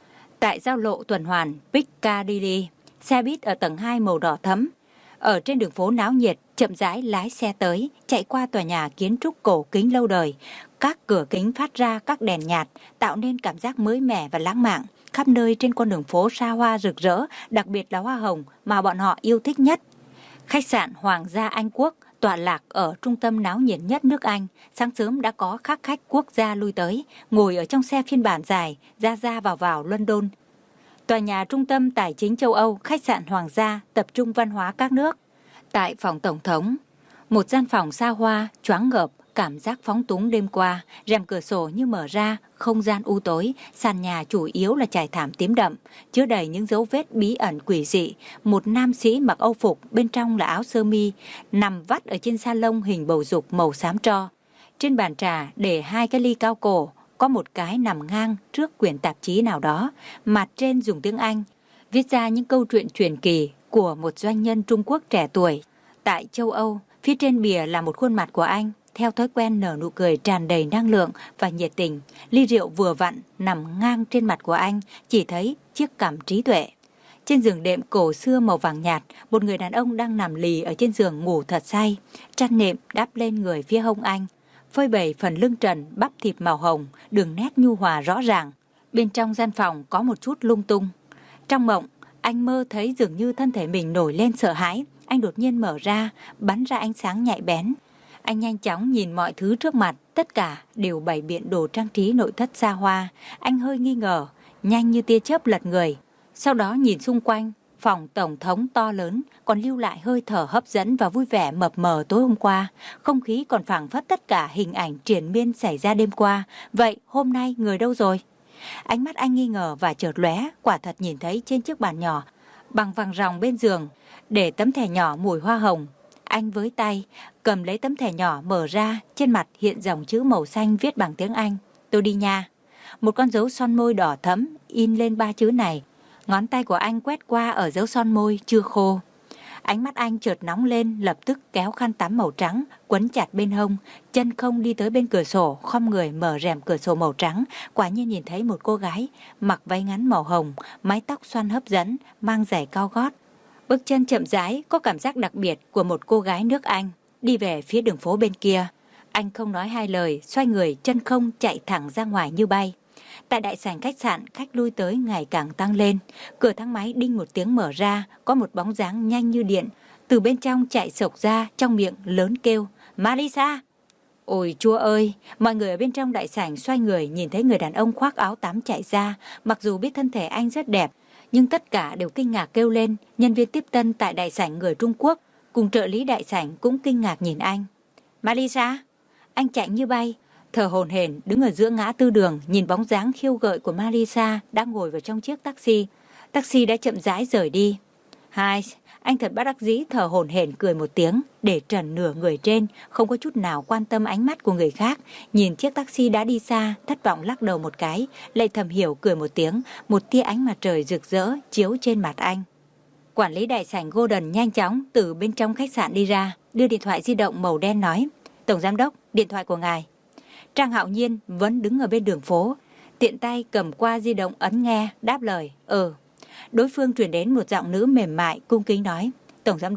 Speaker 3: Tại giao lộ tuần hoàn Piccadilly, xe buýt ở tầng hai màu đỏ thẫm, ở trên đường phố náo nhiệt, chậm rãi lái xe tới, chạy qua tòa nhà kiến trúc cổ kính lâu đời. Các cửa kính phát ra các đèn nhạt, tạo nên cảm giác mới mẻ và lãng mạn. Khắp nơi trên con đường phố xa hoa rực rỡ, đặc biệt là hoa hồng mà bọn họ yêu thích nhất. Khách sạn Hoàng gia Anh Quốc tọa lạc ở trung tâm náo nhiệt nhất nước Anh. Sáng sớm đã có các khách quốc gia lui tới, ngồi ở trong xe phiên bản dài, ra ra vào vào London. Tòa nhà trung tâm tài chính châu Âu, khách sạn Hoàng gia, tập trung văn hóa các nước. Tại phòng tổng thống, một gian phòng xa hoa, choáng ngợp, cảm giác phóng túng đêm qua, rèm cửa sổ như mở ra, không gian u tối, sàn nhà chủ yếu là trải thảm tím đậm, chứa đầy những dấu vết bí ẩn quỷ dị. Một nam sĩ mặc âu phục, bên trong là áo sơ mi, nằm vắt ở trên sa lông hình bầu dục màu xám tro. Trên bàn trà để hai cái ly cao cổ, có một cái nằm ngang trước quyển tạp chí nào đó, mặt trên dùng tiếng Anh, viết ra những câu chuyện truyền kỳ của một doanh nhân Trung Quốc trẻ tuổi. Tại châu Âu, phía trên bìa là một khuôn mặt của anh, theo thói quen nở nụ cười tràn đầy năng lượng và nhiệt tình. Ly rượu vừa vặn nằm ngang trên mặt của anh, chỉ thấy chiếc cằm trí tuệ. Trên giường đệm cổ xưa màu vàng nhạt, một người đàn ông đang nằm lì ở trên giường ngủ thật say, chăn nệm đắp lên người phía hông anh, phơi bày phần lưng trần bắp thịt màu hồng, đường nét nhu hòa rõ ràng. Bên trong gian phòng có một chút lung tung. Trong mộng, anh mơ thấy dường như thân thể mình nổi lên sợ hãi. Anh đột nhiên mở ra, bắn ra ánh sáng nhạy bén. Anh nhanh chóng nhìn mọi thứ trước mặt, tất cả đều bày biện đồ trang trí nội thất xa hoa. Anh hơi nghi ngờ, nhanh như tia chớp lật người. Sau đó nhìn xung quanh, phòng tổng thống to lớn còn lưu lại hơi thở hấp dẫn và vui vẻ mập mờ tối hôm qua. Không khí còn phảng phất tất cả hình ảnh triền miên xảy ra đêm qua. Vậy hôm nay người đâu rồi? Ánh mắt anh nghi ngờ và chợt lóe, quả thật nhìn thấy trên chiếc bàn nhỏ bằng vàng ròng bên giường để tấm thẻ nhỏ mùi hoa hồng. Anh với tay cầm lấy tấm thẻ nhỏ mở ra, trên mặt hiện dòng chữ màu xanh viết bằng tiếng Anh, tôi đi nha. Một con dấu son môi đỏ thẫm in lên ba chữ này. Ngón tay của anh quét qua ở dấu son môi chưa khô. Ánh mắt anh chợt nóng lên, lập tức kéo khăn tắm màu trắng quấn chặt bên hông, chân không đi tới bên cửa sổ, khom người mở rèm cửa sổ màu trắng. Quả nhiên nhìn thấy một cô gái mặc váy ngắn màu hồng, mái tóc xoăn hấp dẫn, mang giày cao gót, bước chân chậm rãi, có cảm giác đặc biệt của một cô gái nước Anh đi về phía đường phố bên kia. Anh không nói hai lời, xoay người chân không chạy thẳng ra ngoài như bay. Tại đại sảnh khách sạn, khách lui tới ngày càng tăng lên. Cửa thang máy đinh một tiếng mở ra, có một bóng dáng nhanh như điện từ bên trong chạy xộc ra, trong miệng lớn kêu, Marisa! Ôi chúa ơi! Mọi người ở bên trong đại sảnh xoay người nhìn thấy người đàn ông khoác áo tắm chạy ra. Mặc dù biết thân thể anh rất đẹp, nhưng tất cả đều kinh ngạc kêu lên. Nhân viên tiếp tân tại đại sảnh người Trung Quốc cùng trợ lý đại sảnh cũng kinh ngạc nhìn anh. Marisa! Anh chạy như bay, thở hổn hển đứng ở giữa ngã tư đường, nhìn bóng dáng khiêu gợi của Marisa đang ngồi vào trong chiếc taxi. Taxi đã chậm rãi rời đi. Hai, anh thật bất đắc dĩ thở hổn hển cười một tiếng, để trần nửa người trên, không có chút nào quan tâm ánh mắt của người khác. Nhìn chiếc taxi đã đi xa, thất vọng lắc đầu một cái, lại thầm hiểu cười một tiếng, một tia ánh mặt trời rực rỡ chiếu trên mặt anh. Quản lý đại sảnh Golden nhanh chóng từ bên trong khách sạn đi ra, đưa điện thoại di động màu đen nói, Tổng giám đốc, điện thoại của ngài. Trang Hạo Nhiên vẫn đứng ở bên đường phố, tiện tay cầm qua di động ấn nghe, đáp lời, ừ. Đối phương truyền đến một giọng nữ mềm mại, cung kính nói, Tổng giám đốc,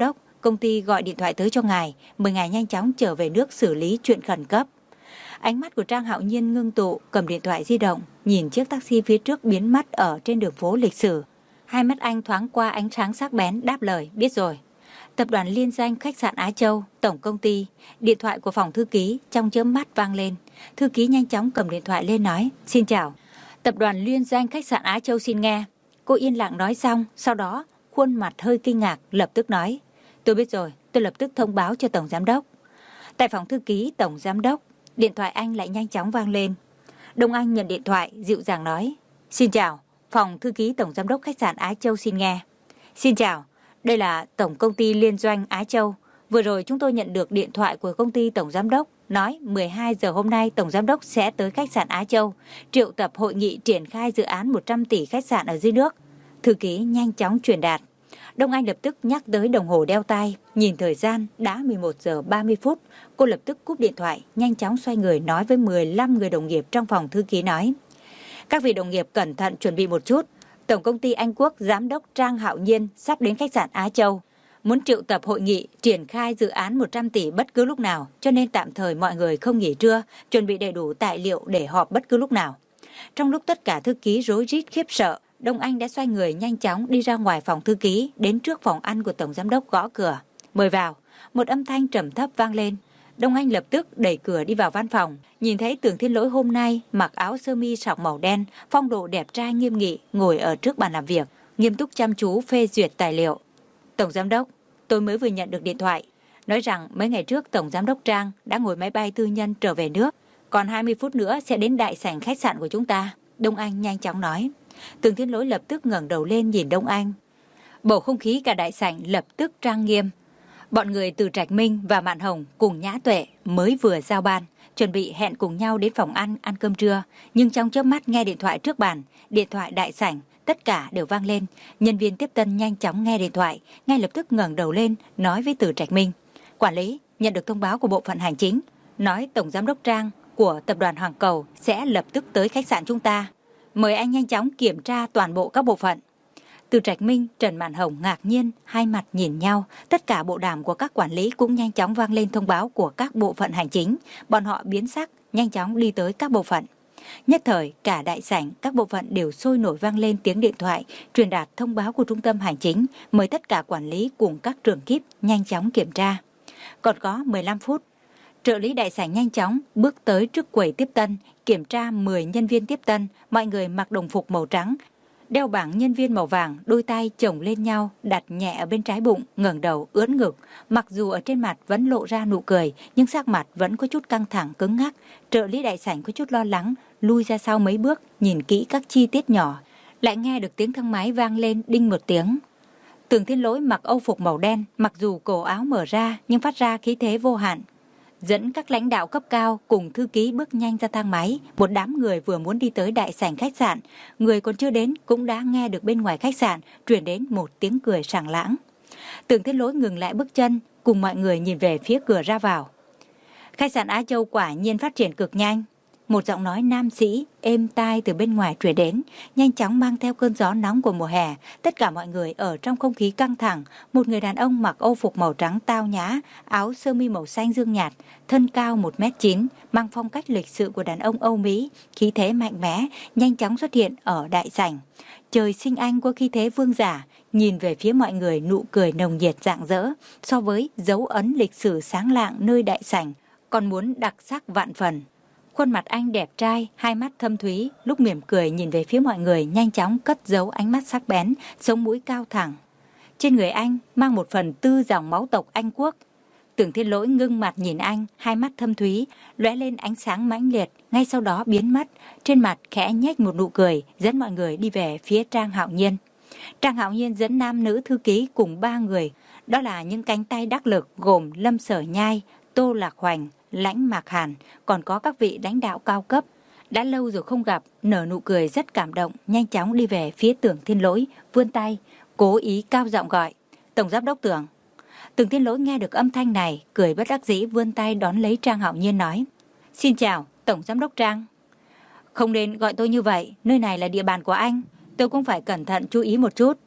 Speaker 3: công ty gọi điện thoại tới cho ngài, mời ngài nhanh chóng trở về nước xử lý chuyện khẩn cấp. Ánh mắt của Trang Hạo Nhiên ngưng tụ, cầm điện thoại di động, nhìn chiếc taxi phía trước biến mất ở trên đường phố lịch sử. Hai mắt anh thoáng qua ánh sáng sắc bén, đáp lời, biết rồi. Tập đoàn liên danh khách sạn Á Châu, tổng công ty, điện thoại của phòng thư ký trong chớp mắt vang lên. Thư ký nhanh chóng cầm điện thoại lên nói, xin chào. Tập đoàn liên danh khách sạn Á Châu xin nghe. Cô yên lặng nói xong, sau đó khuôn mặt hơi kinh ngạc, lập tức nói, tôi biết rồi, tôi lập tức thông báo cho tổng giám đốc. Tại phòng thư ký tổng giám đốc, điện thoại anh lại nhanh chóng vang lên. Đông Anh nhận điện thoại, dịu dàng nói, xin chào, phòng thư ký tổng giám đốc khách sạn Á Châu xin nghe. Xin chào, đây là tổng công ty liên doanh Á Châu. Vừa rồi chúng tôi nhận được điện thoại của công ty tổng giám đốc, nói mười hai giờ hôm nay tổng giám đốc sẽ tới khách sạn Á Châu, triệu tập hội nghị triển khai dự án một trăm tỷ khách sạn ở dưới nước. Thư ký nhanh chóng truyền đạt. Đông Anh lập tức nhắc tới đồng hồ đeo tay, nhìn thời gian đã mười một giờ ba mươi phút, cô lập tức cúp điện thoại, nhanh chóng xoay người nói với mười lăm người đồng nghiệp trong phòng thư ký nói. Các vị đồng nghiệp cẩn thận chuẩn bị một chút, tổng công ty Anh Quốc giám đốc Trang Hạo Nhiên sắp đến khách sạn Á Châu, muốn triệu tập hội nghị triển khai dự án một trăm tỷ bất cứ lúc nào, cho nên tạm thời mọi người không nghỉ trưa, chuẩn bị đầy đủ tài liệu để họp bất cứ lúc nào. Trong lúc tất cả thư ký rối rít khiếp sợ, Đông Anh đã xoay người nhanh chóng đi ra ngoài phòng thư ký, đến trước phòng ăn của tổng giám đốc gõ cửa. Mời vào, một âm thanh trầm thấp vang lên. Đông Anh lập tức đẩy cửa đi vào văn phòng, nhìn thấy Tưởng Thiên Lỗi hôm nay mặc áo sơ mi sọc màu đen, phong độ đẹp trai nghiêm nghị, ngồi ở trước bàn làm việc, nghiêm túc chăm chú phê duyệt tài liệu. Tổng giám đốc, tôi mới vừa nhận được điện thoại, nói rằng mấy ngày trước tổng giám đốc Trang đã ngồi máy bay tư nhân trở về nước, còn hai mươi phút nữa sẽ đến đại sảnh khách sạn của chúng ta. Đông Anh nhanh chóng nói. Tưởng Thiên Lỗi lập tức ngẩng đầu lên nhìn Đông Anh. Bầu không khí cả đại sảnh lập tức trang nghiêm. Bọn người từ Trạch Minh và Mạn Hồng cùng Nhã Tuệ mới vừa giao ban, chuẩn bị hẹn cùng nhau đến phòng ăn ăn cơm trưa, nhưng trong chớp mắt nghe điện thoại trước bàn, điện thoại đại sảnh, tất cả đều vang lên. Nhân viên tiếp tân nhanh chóng nghe điện thoại, ngay lập tức ngẩng đầu lên nói với Từ Trạch Minh, quản lý nhận được thông báo của bộ phận hành chính, nói tổng giám đốc Trang của tập đoàn Hoàng Cầu sẽ lập tức tới khách sạn chúng ta, mời anh nhanh chóng kiểm tra toàn bộ các bộ phận. Từ Trạch Minh, Trần Mạn Hồng ngạc nhiên, hai mặt nhìn nhau, tất cả bộ đàm của các quản lý cũng nhanh chóng vang lên thông báo của các bộ phận hành chính, bọn họ biến sắc, nhanh chóng đi tới các bộ phận. Nhất thời, cả đại sảnh, các bộ phận đều sôi nổi vang lên tiếng điện thoại, truyền đạt thông báo của trung tâm hành chính, mời tất cả quản lý cùng các trưởng kíp nhanh chóng kiểm tra. Còn có mười lăm phút, trợ lý đại sảnh nhanh chóng bước tới trước quầy tiếp tân, kiểm tra mười nhân viên tiếp tân, mọi người mặc đồng phục màu trắng, đeo bảng nhân viên màu vàng, đôi tay chồng lên nhau, đặt nhẹ ở bên trái bụng, ngẩng đầu ưỡn ngực. Mặc dù ở trên mặt vẫn lộ ra nụ cười, nhưng sắc mặt vẫn có chút căng thẳng cứng ngắc. Trợ lý đại sảnh có chút lo lắng, lui ra sau mấy bước, nhìn kỹ các chi tiết nhỏ. Lại nghe được tiếng thang máy vang lên đinh một tiếng. Tưởng Thiên Lỗi mặc âu phục màu đen, mặc dù cổ áo mở ra nhưng phát ra khí thế vô hạn, dẫn các lãnh đạo cấp cao cùng thư ký bước nhanh ra thang máy. Một đám người vừa muốn đi tới đại sảnh khách sạn, người còn chưa đến cũng đã nghe được bên ngoài khách sạn truyền đến một tiếng cười sảng lãng. Tưởng Thiên Lỗi ngừng lại bước chân, cùng mọi người nhìn về phía cửa ra vào. Khách sạn Á Châu quả nhiên phát triển cực nhanh. Một giọng nói nam sĩ êm tai từ bên ngoài truyền đến, nhanh chóng mang theo cơn gió nóng của mùa hè. Tất cả mọi người ở trong không khí căng thẳng. Một người đàn ông mặc âu phục màu trắng tao nhã, áo sơ mi màu xanh dương nhạt, thân cao một mét chín, mang phong cách lịch sự của đàn ông Âu Mỹ, khí thế mạnh mẽ, nhanh chóng xuất hiện ở đại sảnh. Trời sinh anh có khí thế vương giả, nhìn về phía mọi người nụ cười nồng nhiệt rạng rỡ, so với dấu ấn lịch sử sáng lạng nơi đại sảnh, còn muốn đặc sắc vạn phần. Khuôn mặt anh đẹp trai, hai mắt thâm thúy, lúc mỉm cười nhìn về phía mọi người nhanh chóng cất giấu ánh mắt sắc bén, sống mũi cao thẳng. Trên người anh mang một phần tư dòng máu tộc Anh Quốc. Tưởng Thiên Lỗi ngưng mặt nhìn anh, hai mắt thâm thúy, lóe lên ánh sáng mãnh liệt, ngay sau đó biến mất. Trên mặt khẽ nhếch một nụ cười, dẫn mọi người đi về phía Trang Hạo Nhiên. Trang Hạo Nhiên dẫn nam nữ thư ký cùng ba người, đó là những cánh tay đắc lực gồm Lâm Sở Nhai, Tô Lạc Hoành, Lãnh Mạc Hàn, còn có các vị lãnh đạo cao cấp. Đã lâu rồi không gặp, nở nụ cười rất cảm động, nhanh chóng đi về phía Tưởng Thiên Lỗi, vươn tay, cố ý cao giọng gọi, Tổng Giám đốc Tưởng. Tưởng Thiên Lỗi nghe được âm thanh này, cười bất đắc dĩ vươn tay đón lấy Trang Hạo Nhiên nói, xin chào, Tổng Giám đốc Trang. Không nên gọi tôi như vậy, nơi này là địa bàn của anh, tôi cũng phải cẩn thận chú ý một chút.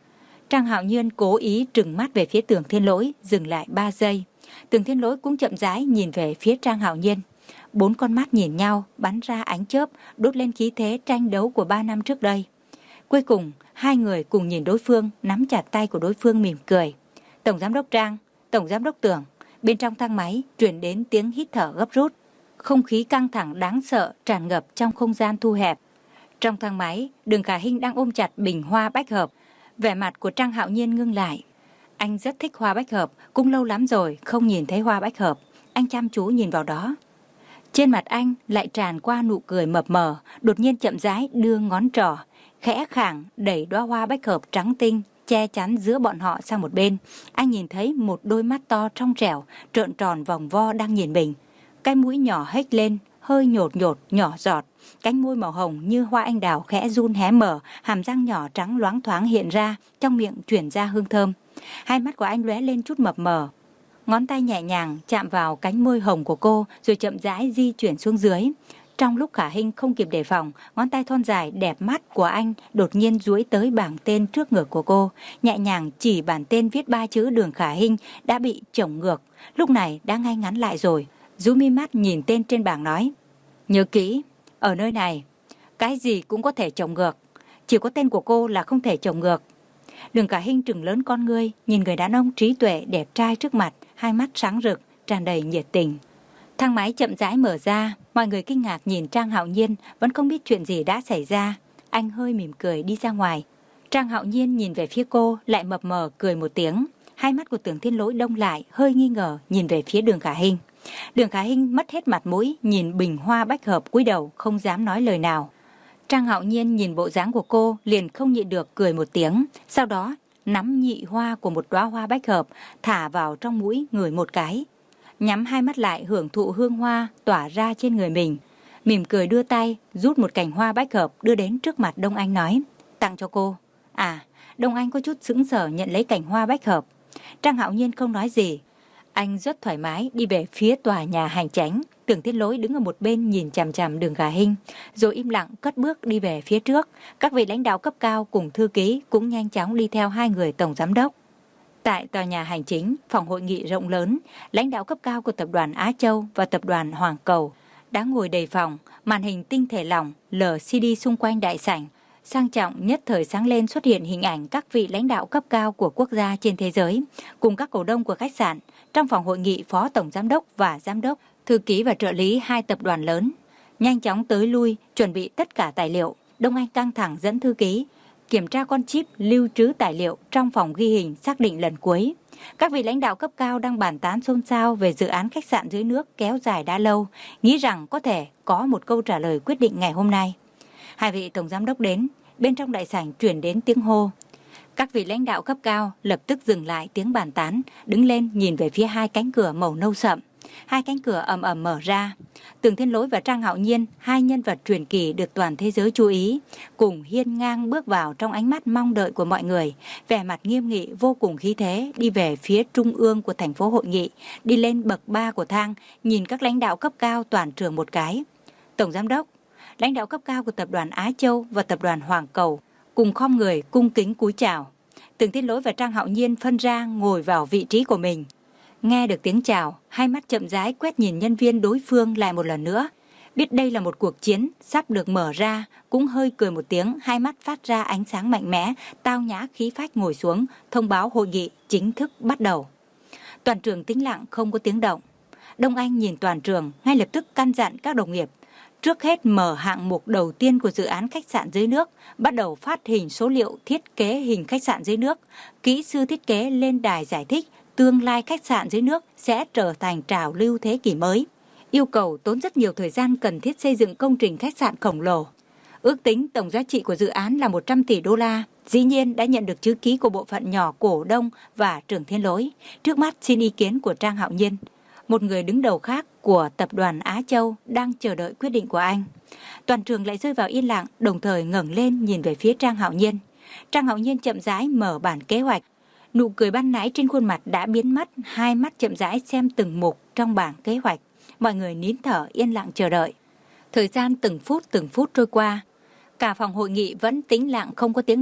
Speaker 3: Trang Hạo Nhiên cố ý trừng mắt về phía Tưởng Thiên Lỗi, dừng lại ba giây. Tưởng Thiên Lỗi cũng chậm rãi nhìn về phía Trang Hạo Nhiên. Bốn con mắt nhìn nhau, bắn ra ánh chớp, đốt lên khí thế tranh đấu của ba năm trước đây. Cuối cùng, hai người cùng nhìn đối phương, nắm chặt tay của đối phương mỉm cười. Tổng giám đốc Trang, Tổng giám đốc Tưởng. Bên trong thang máy truyền đến tiếng hít thở gấp rút. Không khí căng thẳng đáng sợ tràn ngập trong không gian thu hẹp. Trong thang máy, Đường Khả Hinh đang ôm chặt bình hoa bách hợp. Vẻ mặt của Trang Hạo Nhiên ngưng lại. Anh rất thích hoa bách hợp, cũng lâu lắm rồi không nhìn thấy hoa bách hợp. Anh chăm chú nhìn vào đó. Trên mặt anh lại tràn qua nụ cười mập mờ, đột nhiên chậm rãi đưa ngón trỏ, khẽ khàng đẩy đóa hoa bách hợp trắng tinh che chắn giữa bọn họ sang một bên. Anh nhìn thấy một đôi mắt to trong trẻo, trợn tròn vòng vo đang nhìn mình. Cái mũi nhỏ hếch lên, hơi nhột nhột, nhỏ giọt. Cánh môi màu hồng như hoa anh đào khẽ run hé mở, hàm răng nhỏ trắng loáng thoáng hiện ra, trong miệng chuyển ra hương thơm. Hai mắt của anh lóe lên chút mập mờ. Ngón tay nhẹ nhàng chạm vào cánh môi hồng của cô, rồi chậm rãi di chuyển xuống dưới. Trong lúc Khả Hinh không kịp đề phòng, ngón tay thon dài đẹp mắt của anh đột nhiên duỗi tới bảng tên trước ngực của cô, nhẹ nhàng chỉ bản tên viết ba chữ Đường Khả Hinh đã bị chổng ngược, lúc này đã ngay ngắn lại rồi. Rũ mi mắt nhìn tên trên bảng nói: nhớ kỹ, ở nơi này cái gì cũng có thể chổng ngược, chỉ có tên của cô là không thể chổng ngược. Đường Khả Hinh trừng lớn con ngươi, nhìn người đàn ông trí tuệ đẹp trai trước mặt, hai mắt sáng rực, tràn đầy nhiệt tình. Thang máy chậm rãi mở ra, mọi người kinh ngạc nhìn Trang Hạo Nhiên, vẫn không biết chuyện gì đã xảy ra. Anh hơi mỉm cười đi ra ngoài. Trang Hạo Nhiên nhìn về phía cô, lại mập mờ cười một tiếng. Hai mắt của Tưởng Thiên Lỗi đông lại, hơi nghi ngờ nhìn về phía Đường Khả Hinh. Đường Khả Hinh mất hết mặt mũi, nhìn bình hoa bách hợp cúi đầu, không dám nói lời nào. Trang Hạo Nhiên nhìn bộ dáng của cô, liền không nhịn được cười một tiếng, sau đó nắm nhị hoa của một đóa hoa bách hợp, thả vào trong mũi ngửi một cái. Nhắm hai mắt lại hưởng thụ hương hoa tỏa ra trên người mình. Mỉm cười đưa tay, rút một cành hoa bách hợp đưa đến trước mặt Đông Anh nói: tặng cho cô. À, Đông Anh có chút sững sờ nhận lấy cành hoa bách hợp. Trang Hạo Nhiên không nói gì. Anh rất thoải mái đi về phía tòa nhà hành chánh. Tưởng Thiên Lỗi đứng ở một bên nhìn chằm chằm Đường Khả Hinh, rồi im lặng cất bước đi về phía trước. Các vị lãnh đạo cấp cao cùng thư ký cũng nhanh chóng đi theo hai người tổng giám đốc. Tại tòa nhà hành chính, phòng hội nghị rộng lớn, lãnh đạo cấp cao của tập đoàn Á Châu và tập đoàn Hoàng Cầu đã ngồi đầy phòng, màn hình tinh thể lỏng lờ xê đê xung quanh đại sảnh. Sang trọng nhất thời sáng lên xuất hiện hình ảnh các vị lãnh đạo cấp cao của quốc gia trên thế giới, cùng các cổ đông của khách sạn. Trong phòng hội nghị, phó tổng giám đốc và giám đốc, thư ký và trợ lý hai tập đoàn lớn nhanh chóng tới lui chuẩn bị tất cả tài liệu. Đông Anh căng thẳng dẫn thư ký kiểm tra con chip lưu trữ tài liệu trong phòng ghi hình xác định lần cuối. Các vị lãnh đạo cấp cao đang bàn tán xôn xao về dự án khách sạn dưới nước kéo dài đã lâu, nghĩ rằng có thể có một câu trả lời quyết định ngày hôm nay. Hai vị tổng giám đốc đến, bên trong đại sảnh truyền đến tiếng hô. Các vị lãnh đạo cấp cao lập tức dừng lại tiếng bàn tán, đứng lên nhìn về phía hai cánh cửa màu nâu sậm. Hai cánh cửa ầm ầm mở ra. Tưởng Thiên Lỗi và Trang Hạo Nhiên, hai nhân vật truyền kỳ được toàn thế giới chú ý, cùng hiên ngang bước vào trong ánh mắt mong đợi của mọi người, vẻ mặt nghiêm nghị vô cùng khí thế, đi về phía trung ương của thành phố hội nghị, đi lên bậc ba của thang, nhìn các lãnh đạo cấp cao toàn trường một cái. Tổng giám đốc, lãnh đạo cấp cao của tập đoàn Á Châu và tập đoàn Hoàng Cầu cùng khom người cung kính cúi chào. Tưởng Thiên Lỗi và Trang Hạo Nhiên phân ra ngồi vào vị trí của mình. Nghe được tiếng chào, hai mắt chậm rãi quét nhìn nhân viên đối phương lại một lần nữa. Biết đây là một cuộc chiến sắp được mở ra, cũng hơi cười một tiếng, hai mắt phát ra ánh sáng mạnh mẽ, tao nhã khí phách ngồi xuống, thông báo hội nghị chính thức bắt đầu. Toàn trường tĩnh lặng không có tiếng động. Đông Anh nhìn toàn trường, ngay lập tức căn dặn các đồng nghiệp. Trước hết mở hạng mục đầu tiên của dự án khách sạn dưới nước, bắt đầu phát hình số liệu thiết kế hình khách sạn dưới nước. Kỹ sư thiết kế lên đài giải thích tương lai khách sạn dưới nước sẽ trở thành trào lưu thế kỷ mới. Yêu cầu tốn rất nhiều thời gian cần thiết xây dựng công trình khách sạn khổng lồ. Ước tính tổng giá trị của dự án là một trăm tỷ đô la. Dĩ nhiên đã nhận được chữ ký của bộ phận nhỏ cổ đông và Tưởng Thiên Lỗi. Trước mắt xin ý kiến của Trang Hạo Nhiên, một người đứng đầu khác của tập đoàn Á Châu đang chờ đợi quyết định của anh. Toàn trường lại rơi vào yên lặng, đồng thời ngẩng lên nhìn về phía Trang Hạo Nhiên. Trang Hạo Nhiên chậm rãi mở bản kế hoạch. Nụ cười ban nãy trên khuôn mặt đã biến mất, hai mắt chậm rãi xem từng mục trong bảng kế hoạch. Mọi người nín thở yên lặng chờ đợi. Thời gian từng phút từng phút trôi qua. Cả phòng hội nghị vẫn tĩnh lặng không có tiếng động.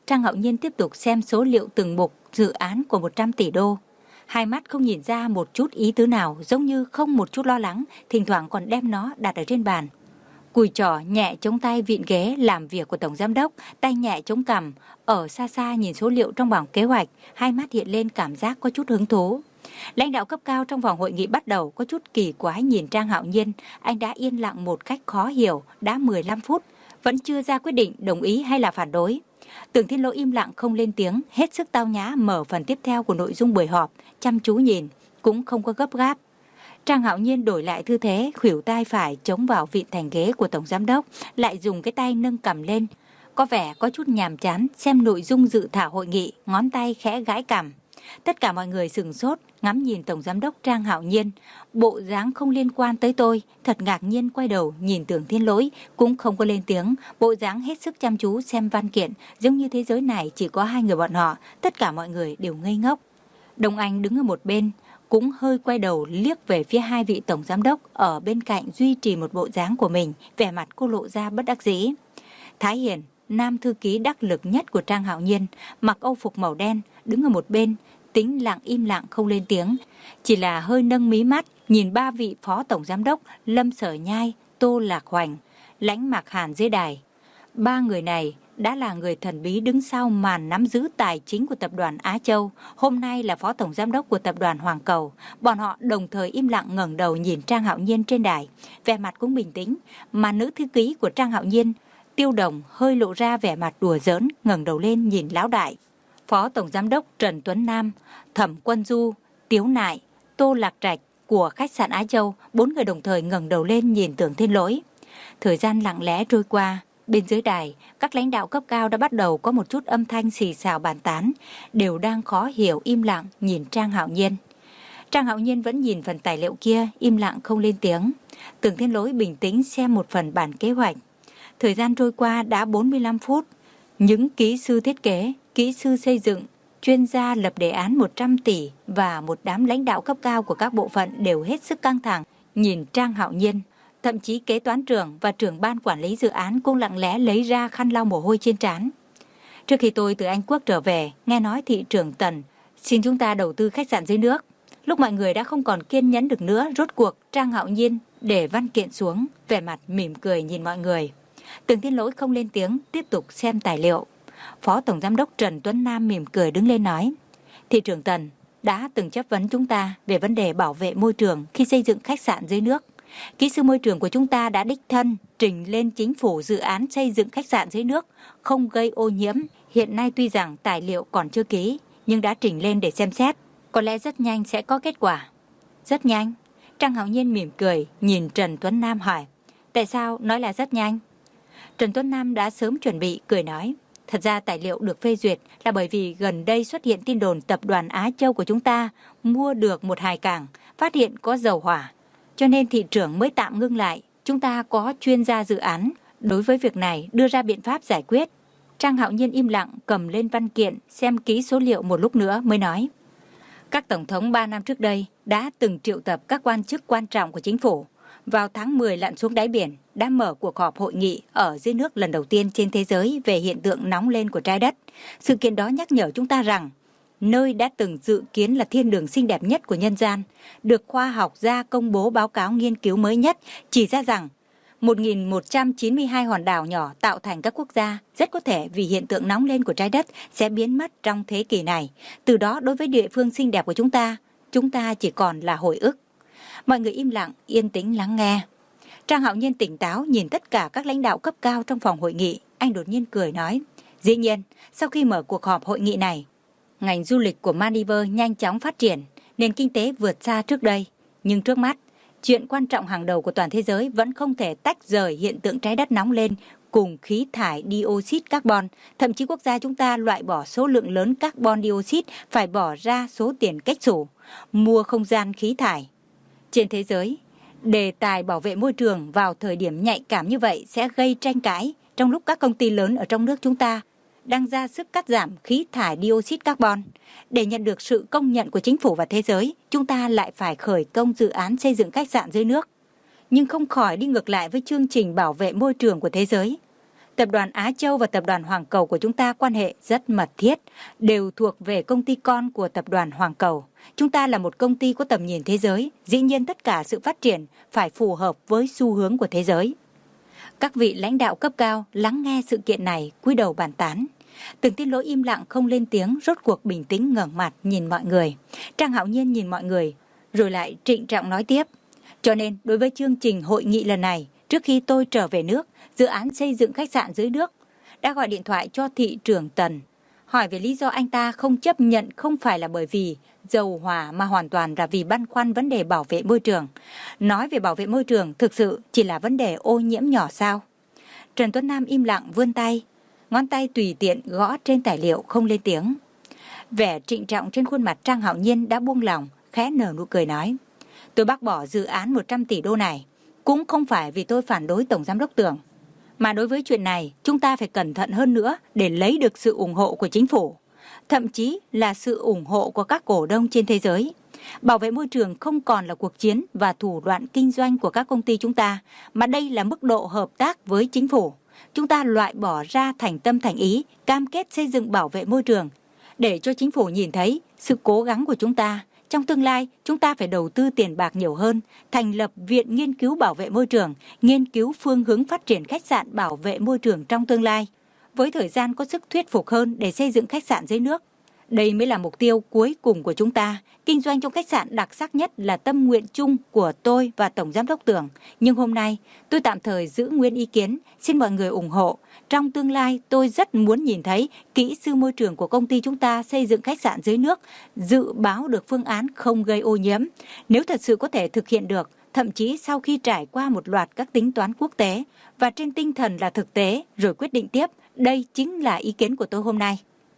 Speaker 3: Trang Hạo Nhiên tiếp tục xem số liệu từng mục dự án của một trăm tỷ đô. Hai mắt không nhìn ra một chút ý tứ nào, giống như không một chút lo lắng, thỉnh thoảng còn đem nó đặt ở trên bàn. Cùi trỏ nhẹ chống tay vịn ghế làm việc của tổng giám đốc, tay nhẹ chống cằm, ở xa xa nhìn số liệu trong bảng kế hoạch, hai mắt hiện lên cảm giác có chút hứng thú. Lãnh đạo cấp cao trong phòng hội nghị bắt đầu có chút kỳ quái nhìn Trang Hạo Nhiên, anh đã yên lặng một cách khó hiểu, đã mười lăm phút, vẫn chưa ra quyết định đồng ý hay là phản đối. Tưởng Thiên Lỗi im lặng không lên tiếng, hết sức tao nhã mở phần tiếp theo của nội dung buổi họp, chăm chú nhìn, cũng không có gấp gáp. Trang Hạo Nhiên đổi lại tư thế, khuỷu tay phải chống vào vịn thành ghế của tổng giám đốc, lại dùng cái tay nâng cằm lên, có vẻ có chút nhàm chán xem nội dung dự thảo hội nghị, ngón tay khẽ gãi cằm. Tất cả mọi người sửng sốt, ngắm nhìn tổng giám đốc Trang Hạo Nhiên, bộ dáng không liên quan tới tôi, thật ngạc nhiên quay đầu nhìn Tưởng Thiên Lỗi, cũng không có lên tiếng, bộ dáng hết sức chăm chú xem văn kiện, giống như thế giới này chỉ có hai người bọn họ, tất cả mọi người đều ngây ngốc. Đông Anh đứng ở một bên, cũng hơi quay đầu liếc về phía hai vị tổng giám đốc ở bên cạnh duy trì một bộ dáng của mình, vẻ mặt cô lộ ra bất đắc dĩ. Thái Hiền, nam thư ký đắc lực nhất của Trang Hạo Nhiên, mặc âu phục màu đen, đứng ở một bên, tĩnh lặng im lặng không lên tiếng, chỉ là hơi nâng mí mắt nhìn ba vị phó tổng giám đốc Lâm Sở Nhai, Tô Lạc Hoành, Lãnh Mạc Hàn dưới đài. Ba người này đã là người thần bí đứng sau màn nắm giữ tài chính của tập đoàn Á Châu, hôm nay là phó tổng giám đốc của tập đoàn Hoàng Cầu. Bọn họ đồng thời im lặng ngẩng đầu nhìn Trang Hạo Nhiên trên đài, vẻ mặt cũng bình tĩnh, mà nữ thư ký của Trang Hạo Nhiên, Tiêu Đồng, hơi lộ ra vẻ mặt đùa giỡn, ngẩng đầu lên nhìn lão đại. Phó tổng giám đốc Trần Tuấn Nam, Thẩm Quân Du, Tiếu Nại, Tô Lạc Trạch của khách sạn Á Châu, bốn người đồng thời ngẩng đầu lên nhìn Tưởng Thiên Lỗi. Thời gian lặng lẽ trôi qua, bên dưới đài, các lãnh đạo cấp cao đã bắt đầu có một chút âm thanh xì xào bàn tán, đều đang khó hiểu im lặng nhìn Trang Hạo Nhiên. Trang Hạo Nhiên vẫn nhìn phần tài liệu kia, im lặng không lên tiếng. Tưởng Thiên Lỗi bình tĩnh xem một phần bản kế hoạch. Thời gian trôi qua đã bốn mươi lăm phút, những kỹ sư thiết kế, kỹ sư xây dựng, chuyên gia lập đề án một trăm tỷ và một đám lãnh đạo cấp cao của các bộ phận đều hết sức căng thẳng nhìn Trang Hạo Nhiên. Thậm chí kế toán trưởng và trưởng ban quản lý dự án cũng lặng lẽ lấy ra khăn lau mồ hôi trên trán. Trước khi tôi từ Anh Quốc trở về, nghe nói thị trưởng Tần xin chúng ta đầu tư khách sạn dưới nước. Lúc mọi người đã không còn kiên nhẫn được nữa, rốt cuộc Trang Hạo Nhiên để văn kiện xuống, vẻ mặt mỉm cười nhìn mọi người. Tưởng Thiên Lỗi không lên tiếng, tiếp tục xem tài liệu. Phó tổng giám đốc Trần Tuấn Nam mỉm cười đứng lên nói, thị trưởng Tần đã từng chất vấn chúng ta về vấn đề bảo vệ môi trường khi xây dựng khách sạn dưới nước. Kỹ sư môi trường của chúng ta đã đích thân trình lên chính phủ dự án xây dựng khách sạn dưới nước không gây ô nhiễm. Hiện nay tuy rằng tài liệu còn chưa ký, nhưng đã trình lên để xem xét. Có lẽ rất nhanh sẽ có kết quả. Rất nhanh? Trang Hạo Nhiên mỉm cười nhìn Trần Tuấn Nam hỏi, tại sao nói là rất nhanh? Trần Tuấn Nam đã sớm chuẩn bị, cười nói, thật ra tài liệu được phê duyệt là bởi vì gần đây xuất hiện tin đồn tập đoàn Á Châu của chúng ta mua được một hải cảng, phát hiện có dầu hỏa. Cho nên thị trưởng mới tạm ngưng lại, chúng ta có chuyên gia dự án, đối với việc này đưa ra biện pháp giải quyết. Trang Hạo Nhiên im lặng cầm lên văn kiện, xem kỹ số liệu một lúc nữa mới nói. Các tổng thống ba năm trước đây đã từng triệu tập các quan chức quan trọng của chính phủ. Vào tháng mười lặn xuống đáy biển, đã mở cuộc họp hội nghị ở dưới nước lần đầu tiên trên thế giới về hiện tượng nóng lên của trái đất. Sự kiện đó nhắc nhở chúng ta rằng, nơi đã từng dự kiến là thiên đường xinh đẹp nhất của nhân gian, được khoa học gia công bố báo cáo nghiên cứu mới nhất chỉ ra rằng một nghìn một trăm chín mươi hai hòn đảo nhỏ tạo thành các quốc gia rất có thể vì hiện tượng nóng lên của trái đất sẽ biến mất trong thế kỷ này. Từ đó đối với địa phương xinh đẹp của chúng ta, chúng ta chỉ còn là hồi ức. Mọi người im lặng, yên tĩnh lắng nghe. Trang Hạo Nhiên tỉnh táo nhìn tất cả các lãnh đạo cấp cao trong phòng hội nghị. Anh đột nhiên cười nói, dĩ nhiên, sau khi mở cuộc họp hội nghị này, ngành du lịch của Maldives nhanh chóng phát triển, nền kinh tế vượt xa trước đây. Nhưng trước mắt, chuyện quan trọng hàng đầu của toàn thế giới vẫn không thể tách rời hiện tượng trái đất nóng lên cùng khí thải dioxide carbon. Thậm chí quốc gia chúng ta loại bỏ số lượng lớn carbon dioxide phải bỏ ra số tiền cách xù, mua không gian khí thải. Trên thế giới, đề tài bảo vệ môi trường vào thời điểm nhạy cảm như vậy sẽ gây tranh cãi trong lúc các công ty lớn ở trong nước chúng ta đang ra sức cắt giảm khí thải dioxide carbon. Để nhận được sự công nhận của chính phủ và thế giới, chúng ta lại phải khởi công dự án xây dựng khách sạn dưới nước, nhưng không khỏi đi ngược lại với chương trình bảo vệ môi trường của thế giới. Tập đoàn Á Châu và Tập đoàn Hoàng Cầu của chúng ta quan hệ rất mật thiết, đều thuộc về công ty con của Tập đoàn Hoàng Cầu. Chúng ta là một công ty có tầm nhìn thế giới, dĩ nhiên tất cả sự phát triển phải phù hợp với xu hướng của thế giới. Các vị lãnh đạo cấp cao lắng nghe sự kiện này, cúi đầu bàn tán. Từng Thiên Lỗi im lặng không lên tiếng, rốt cuộc bình tĩnh ngẩng mặt nhìn mọi người. Trang Hạo Nhiên nhìn mọi người, rồi lại trịnh trọng nói tiếp. Cho nên đối với chương trình hội nghị lần này, trước khi tôi trở về nước, dự án xây dựng khách sạn dưới nước đã gọi điện thoại cho thị trưởng Tần, hỏi về lý do anh ta không chấp nhận không phải là bởi vì dầu hỏa mà hoàn toàn là vì băn khoăn vấn đề bảo vệ môi trường. Nói về bảo vệ môi trường thực sự chỉ là vấn đề ô nhiễm nhỏ sao? Trần Tuấn Nam im lặng vươn tay, ngón tay tùy tiện gõ trên tài liệu không lên tiếng. Vẻ trịnh trọng trên khuôn mặt Trang Hạo Nhiên đã buông lỏng, khẽ nở nụ cười nói. Tôi bác bỏ dự án một trăm tỷ đô này, cũng không phải vì tôi phản đối Tổng Giám đốc Tưởng. Mà đối với chuyện này, chúng ta phải cẩn thận hơn nữa để lấy được sự ủng hộ của chính phủ, thậm chí là sự ủng hộ của các cổ đông trên thế giới. Bảo vệ môi trường không còn là cuộc chiến và thủ đoạn kinh doanh của các công ty chúng ta, mà đây là mức độ hợp tác với chính phủ. Chúng ta loại bỏ ra thành tâm thành ý, cam kết xây dựng bảo vệ môi trường, để cho chính phủ nhìn thấy sự cố gắng của chúng ta. Trong tương lai, chúng ta phải đầu tư tiền bạc nhiều hơn, thành lập Viện Nghiên cứu Bảo vệ Môi trường, nghiên cứu phương hướng phát triển khách sạn bảo vệ môi trường trong tương lai, với thời gian có sức thuyết phục hơn để xây dựng khách sạn dưới nước. Đây mới là mục tiêu cuối cùng của chúng ta. Kinh doanh trong khách sạn đặc sắc nhất là tâm nguyện chung của tôi và Tổng Giám đốc Tưởng. Nhưng hôm nay, tôi tạm thời giữ nguyên ý kiến, xin mọi người ủng hộ. Trong tương lai, tôi rất muốn nhìn thấy kỹ sư môi trường của công ty chúng ta xây dựng khách sạn dưới nước, dự báo được phương án không gây ô nhiễm. Nếu thật sự có thể thực hiện được, thậm chí sau khi trải qua một loạt các tính toán quốc tế và trên tinh thần là thực tế rồi quyết định tiếp, đây chính là ý kiến của tôi hôm nay.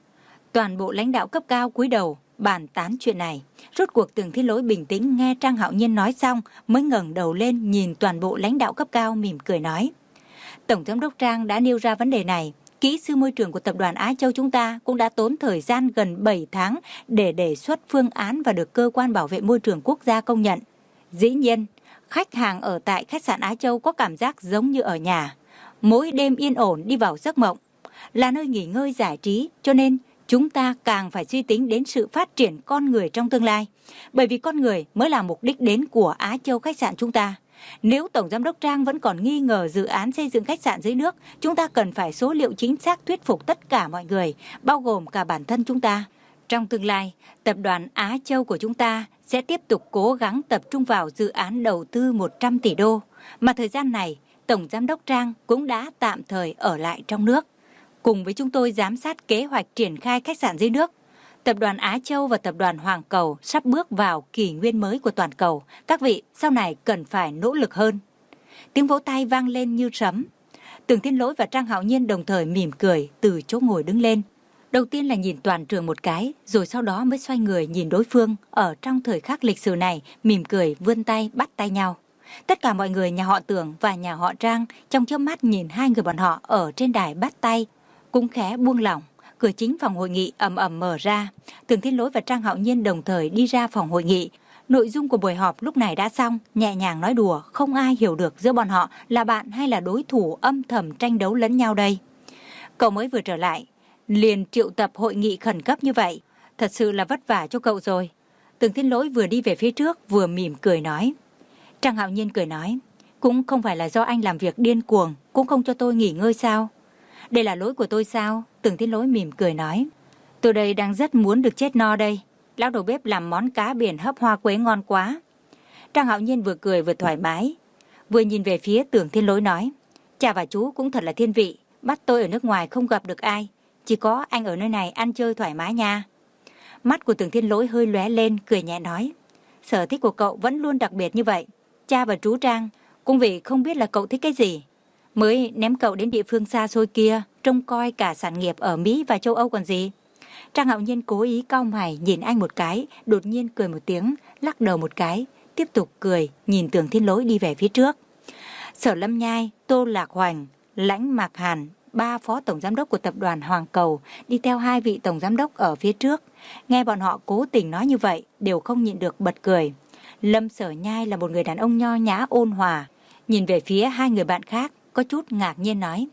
Speaker 3: Toàn bộ lãnh đạo cấp cao cúi đầu bàn tán chuyện này. Rốt cuộc Tưởng Thiên Lỗi bình tĩnh nghe Trang Hạo Nhiên nói xong mới ngẩng đầu lên nhìn toàn bộ lãnh đạo cấp cao mỉm cười nói. Tổng Giám đốc Trang đã nêu ra vấn đề này. Kỹ sư môi trường của Tập đoàn Á Châu chúng ta cũng đã tốn thời gian gần bảy tháng để đề xuất phương án và được Cơ quan Bảo vệ Môi trường Quốc gia công nhận. Dĩ nhiên, khách hàng ở tại khách sạn Á Châu có cảm giác giống như ở nhà. Mỗi đêm yên ổn đi vào giấc mộng, là nơi nghỉ ngơi giải trí, cho nên chúng ta càng phải suy tính đến sự phát triển con người trong tương lai. Bởi vì con người mới là mục đích đến của Á Châu khách sạn chúng ta. Nếu Tổng Giám đốc Trang vẫn còn nghi ngờ dự án xây dựng khách sạn dưới nước, chúng ta cần phải số liệu chính xác thuyết phục tất cả mọi người, bao gồm cả bản thân chúng ta. Trong tương lai, Tập đoàn Á Châu của chúng ta sẽ tiếp tục cố gắng tập trung vào dự án đầu tư một trăm tỷ đô. Mà thời gian này, Tổng Giám đốc Trang cũng đã tạm thời ở lại trong nước. Cùng với chúng tôi giám sát kế hoạch triển khai khách sạn dưới nước, Tập đoàn Á Châu và Tập đoàn Hoàng Cầu sắp bước vào kỷ nguyên mới của toàn cầu. Các vị sau này cần phải nỗ lực hơn. Tiếng vỗ tay vang lên như sấm. Tưởng Thiên Lỗi và Trang Hạo Nhiên đồng thời mỉm cười từ chỗ ngồi đứng lên. Đầu tiên là nhìn toàn trường một cái, rồi sau đó mới xoay người nhìn đối phương. Ở trong thời khắc lịch sử này, mỉm cười vươn tay bắt tay nhau. Tất cả mọi người nhà họ Tưởng và nhà họ Trang trong chớp mắt nhìn hai người bọn họ ở trên đài bắt tay, cũng khẽ buông lỏng. Cửa chính phòng hội nghị ầm ầm mở ra. Tưởng Thiên Lỗi và Trang Hạo Nhiên đồng thời đi ra phòng hội nghị. Nội dung của buổi họp lúc này đã xong, nhẹ nhàng nói đùa, không ai hiểu được giữa bọn họ là bạn hay là đối thủ âm thầm tranh đấu lẫn nhau đây. Cậu mới vừa trở lại, liền triệu tập hội nghị khẩn cấp như vậy, thật sự là vất vả cho cậu rồi. Tưởng Thiên Lỗi vừa đi về phía trước vừa mỉm cười nói. Trang Hạo Nhiên cười nói, cũng không phải là do anh làm việc điên cuồng, cũng không cho tôi nghỉ ngơi sao? Đây là lỗi của tôi sao? Tưởng Thiên Lỗi mỉm cười nói. Tôi đây đang rất muốn được chết no đây. Lão đầu bếp làm món cá biển hấp hoa quế ngon quá. Trang Hạo Nhiên vừa cười vừa thoải mái, vừa nhìn về phía Tưởng Thiên Lỗi nói. Cha và chú cũng thật là thiên vị, bắt tôi ở nước ngoài không gặp được ai, chỉ có anh ở nơi này ăn chơi thoải mái nha. Mắt của Tưởng Thiên Lỗi hơi lóe lên, cười nhẹ nói. Sở thích của cậu vẫn luôn đặc biệt như vậy. Cha và chú Trang cũng vì không biết là cậu thích cái gì mới ném cậu đến địa phương xa xôi kia, trông coi cả sản nghiệp ở Mỹ và châu Âu còn gì. Trang Hạo Nhiên cố ý cau mày nhìn anh một cái, đột nhiên cười một tiếng, lắc đầu một cái, tiếp tục cười, nhìn Tưởng Thiên Lỗi đi về phía trước. Sở Lâm Nhai, Tô Lạc Hoành, Lãnh Mạc Hàn, ba phó tổng giám đốc của tập đoàn Hoàng Cầu đi theo hai vị tổng giám đốc ở phía trước. Nghe bọn họ cố tình nói như vậy, đều không nhịn được bật cười. Lâm Sở Nhai là một người đàn ông nho nhã ôn hòa, nhìn về phía hai người bạn khác, có chút ngạc nhiên nói.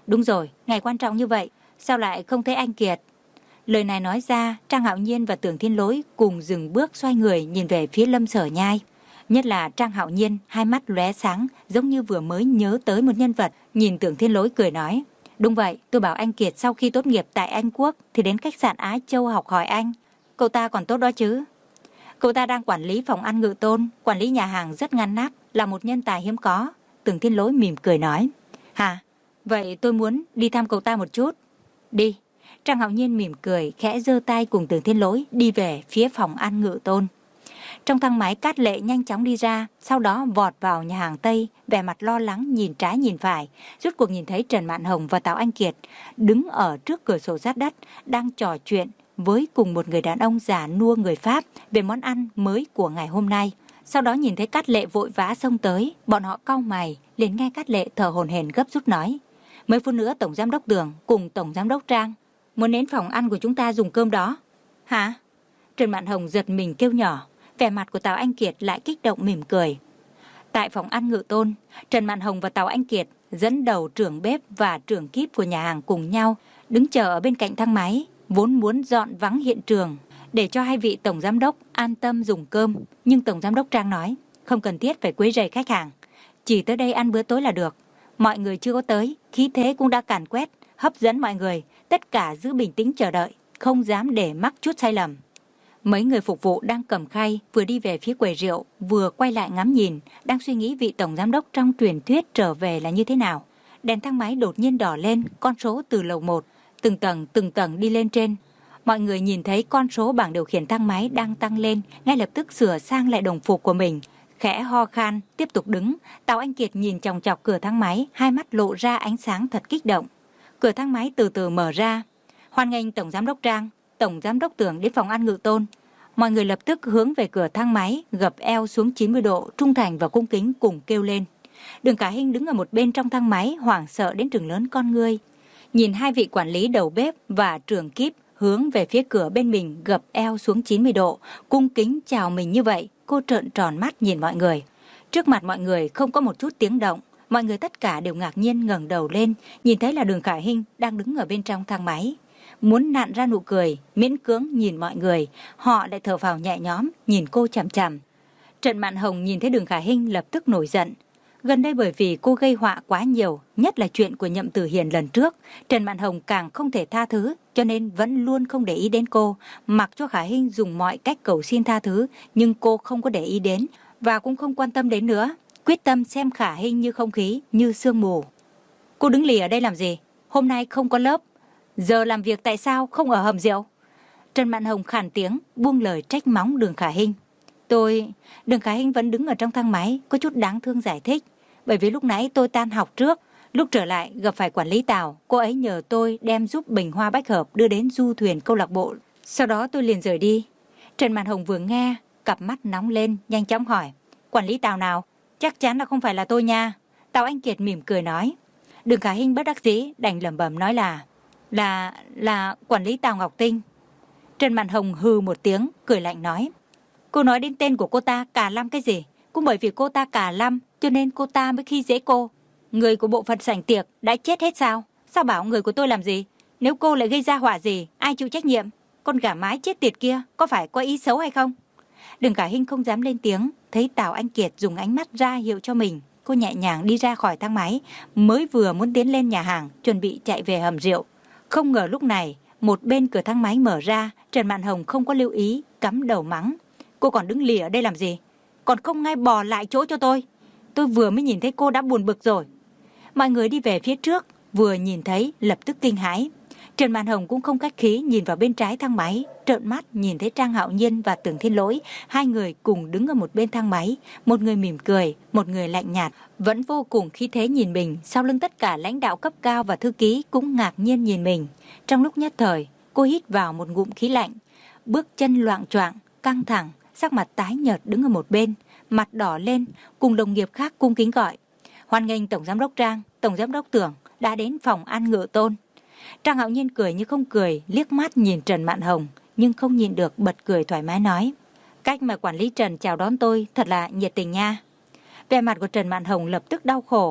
Speaker 3: Đúng rồi, ngày quan trọng như vậy, sao lại không thấy anh Kiệt? Lời này nói ra, Trang Hạo Nhiên và Tưởng Thiên Lỗi cùng dừng bước xoay người nhìn về phía Lâm Sở Nhai. Nhất là Trang Hạo Nhiên, hai mắt lóe sáng, giống như vừa mới nhớ tới một nhân vật, nhìn Tưởng Thiên Lỗi cười nói. Đúng vậy, tôi bảo anh Kiệt sau khi tốt nghiệp tại Anh Quốc thì đến khách sạn Á Châu học hỏi anh. Cậu ta còn tốt đó chứ. Cậu ta đang quản lý phòng ăn Ngự Tôn, quản lý nhà hàng rất ngăn nắp, là một nhân tài hiếm có. Tưởng Thiên Lỗi mỉm cười nói. Hả? Vậy tôi muốn đi thăm cậu ta một chút. Đi. Trang Hạo Nhiên mỉm cười, khẽ giơ tay cùng Tưởng Thiên Lỗi đi về phía phòng ăn Ngự Tôn. Trong thang máy, Cát Lệ nhanh chóng đi ra, sau đó vọt vào nhà hàng Tây, vẻ mặt lo lắng nhìn trái nhìn phải, rốt cuộc nhìn thấy Trần Mạn Hồng và Tào Anh Kiệt đứng ở trước cửa sổ sát đất, đang trò chuyện với cùng một người đàn ông già nua người Pháp về món ăn mới của ngày hôm nay. Sau đó nhìn thấy Cát Lệ vội vã xông tới, bọn họ cau mày, liền nghe Cát Lệ thở hổn hển gấp rút nói. Mấy phút nữa Tổng Giám đốc Tưởng cùng Tổng Giám đốc Trang muốn đến phòng ăn của chúng ta dùng cơm đó. Hả? Trần Mạn Hồng giật mình kêu nhỏ, vẻ mặt của Tào Anh Kiệt lại kích động mỉm cười. Tại phòng ăn Ngự Tôn, Trần Mạn Hồng và Tào Anh Kiệt dẫn đầu trưởng bếp và trưởng kíp của nhà hàng cùng nhau đứng chờ ở bên cạnh thang máy, vốn muốn dọn vắng hiện trường để cho hai vị tổng giám đốc an tâm dùng cơm, nhưng tổng giám đốc Trang nói không cần thiết phải quấy rầy khách hàng, chỉ tới đây ăn bữa tối là được. Mọi người chưa có tới, khí thế cũng đã càn quét, hấp dẫn mọi người, tất cả giữ bình tĩnh chờ đợi, không dám để mắc chút sai lầm. Mấy người phục vụ đang cầm khay, vừa đi về phía quầy rượu, vừa quay lại ngắm nhìn, đang suy nghĩ vị tổng giám đốc trong truyền thuyết trở về là như thế nào. Đèn thang máy đột nhiên đỏ lên, con số từ lầu một, từng tầng từng tầng đi lên trên. Mọi người nhìn thấy con số bảng điều khiển thang máy đang tăng lên, ngay lập tức sửa sang lại đồng phục của mình, khẽ ho khan, tiếp tục đứng. Tào Anh Kiệt nhìn chòng chọc cửa thang máy, hai mắt lộ ra ánh sáng thật kích động. Cửa thang máy từ từ mở ra. Hoan nghênh tổng giám đốc Trang, tổng giám đốc Tưởng đến phòng ăn Ngự Tôn. Mọi người lập tức hướng về cửa thang máy, gập eo xuống chín mươi độ, trung thành và cung kính cùng kêu lên. Đường Khả Hinh đứng ở một bên trong thang máy, hoảng sợ đến trừng lớn con ngươi. Nhìn hai vị quản lý đầu bếp và trưởng kíp hướng về phía cửa bên mình, gập eo xuống chín mươi độ, cung kính chào mình như vậy, cô trợn tròn mắt nhìn mọi người. Trước mặt mọi người không có một chút tiếng động, mọi người tất cả đều ngạc nhiên ngẩng đầu lên, nhìn thấy là Đường Khả Hinh đang đứng ở bên trong thang máy. Muốn nặn ra nụ cười, miễn cưỡng nhìn mọi người, họ lại thở phào nhẹ nhõm, nhìn cô chằm chằm. Trần Mạn Hồng nhìn thấy Đường Khả Hinh lập tức nổi giận. Gần đây bởi vì cô gây họa quá nhiều, nhất là chuyện của Nhậm Tử Hiền lần trước, Trần Mạn Hồng càng không thể tha thứ, cho nên vẫn luôn không để ý đến cô, mặc cho Khả Hinh dùng mọi cách cầu xin tha thứ, nhưng cô không có để ý đến, và cũng không quan tâm đến nữa, quyết tâm xem Khả Hinh như không khí, như sương mù. Cô đứng lì ở đây làm gì? Hôm nay không có lớp, giờ làm việc tại sao không ở hầm rượu? Trần Mạn Hồng khàn tiếng, buông lời trách mắng Đường Khả Hinh. Tôi... Đường Khả Hinh vẫn đứng ở trong thang máy, có chút đáng thương giải thích. Bởi vì lúc nãy tôi tan học trước, lúc trở lại gặp phải quản lý Tào, cô ấy nhờ tôi đem giúp bình hoa bách hợp đưa đến du thuyền câu lạc bộ. Sau đó tôi liền rời đi. Trần Mạn Hồng vừa nghe, cặp mắt nóng lên, nhanh chóng hỏi. Quản lý Tào nào? Chắc chắn là không phải là tôi nha. Tào Anh Kiệt mỉm cười nói. Đường Khả Hinh bất đắc dĩ, đành lẩm bẩm nói là... Là... là quản lý Tào Ngọc Tinh. Trần Mạn Hồng hừ một tiếng, cười lạnh nói. Cô nói đến tên của cô ta Cà Lâm cái gì? Cũng bởi vì cô ta Cà Lâm, cho nên cô ta mới khi dễ cô. Người của bộ phận sảnh tiệc đã chết hết sao? Sao bảo người của tôi làm gì? Nếu cô lại gây ra họa gì, ai chịu trách nhiệm? Con gà mái chết tiệt kia, có phải có ý xấu hay không? Đường Khả Hinh không dám lên tiếng, thấy Tào Anh Kiệt dùng ánh mắt ra hiệu cho mình. Cô nhẹ nhàng đi ra khỏi thang máy, mới vừa muốn tiến lên nhà hàng, chuẩn bị chạy về hầm rượu. Không ngờ lúc này, một bên cửa thang máy mở ra, Trần Mạn Hồng không có lưu ý, cắm đầu mắng. Cô còn đứng lì ở đây làm gì? Còn không ngay bò lại chỗ cho tôi. Tôi vừa mới nhìn thấy cô đã buồn bực rồi. Mọi người đi về phía trước, vừa nhìn thấy lập tức kinh hãi. Trần Mạn Hồng cũng không khách khí nhìn vào bên trái thang máy, trợn mắt nhìn thấy Trang Hạo Nhiên và Tưởng Thiên Lỗi, hai người cùng đứng ở một bên thang máy, một người mỉm cười, một người lạnh nhạt, vẫn vô cùng khí thế nhìn mình. Sau lưng tất cả lãnh đạo cấp cao và thư ký cũng ngạc nhiên nhìn mình. Trong lúc nhất thời, cô hít vào một ngụm khí lạnh, bước chân loạng choạng, căng thẳng, sắc mặt tái nhợt đứng ở một bên, mặt đỏ lên, cùng đồng nghiệp khác cung kính gọi. Hoan nghênh Tổng Giám đốc Trang, Tổng Giám đốc Tưởng đã đến phòng ăn Ngự Tôn. Trang Hạo Nhiên cười như không cười, liếc mắt nhìn Trần Mạn Hồng, nhưng không nhịn được bật cười thoải mái nói. Cách mà quản lý Trần chào đón tôi thật là nhiệt tình nha. Vẻ mặt của Trần Mạn Hồng lập tức đau khổ.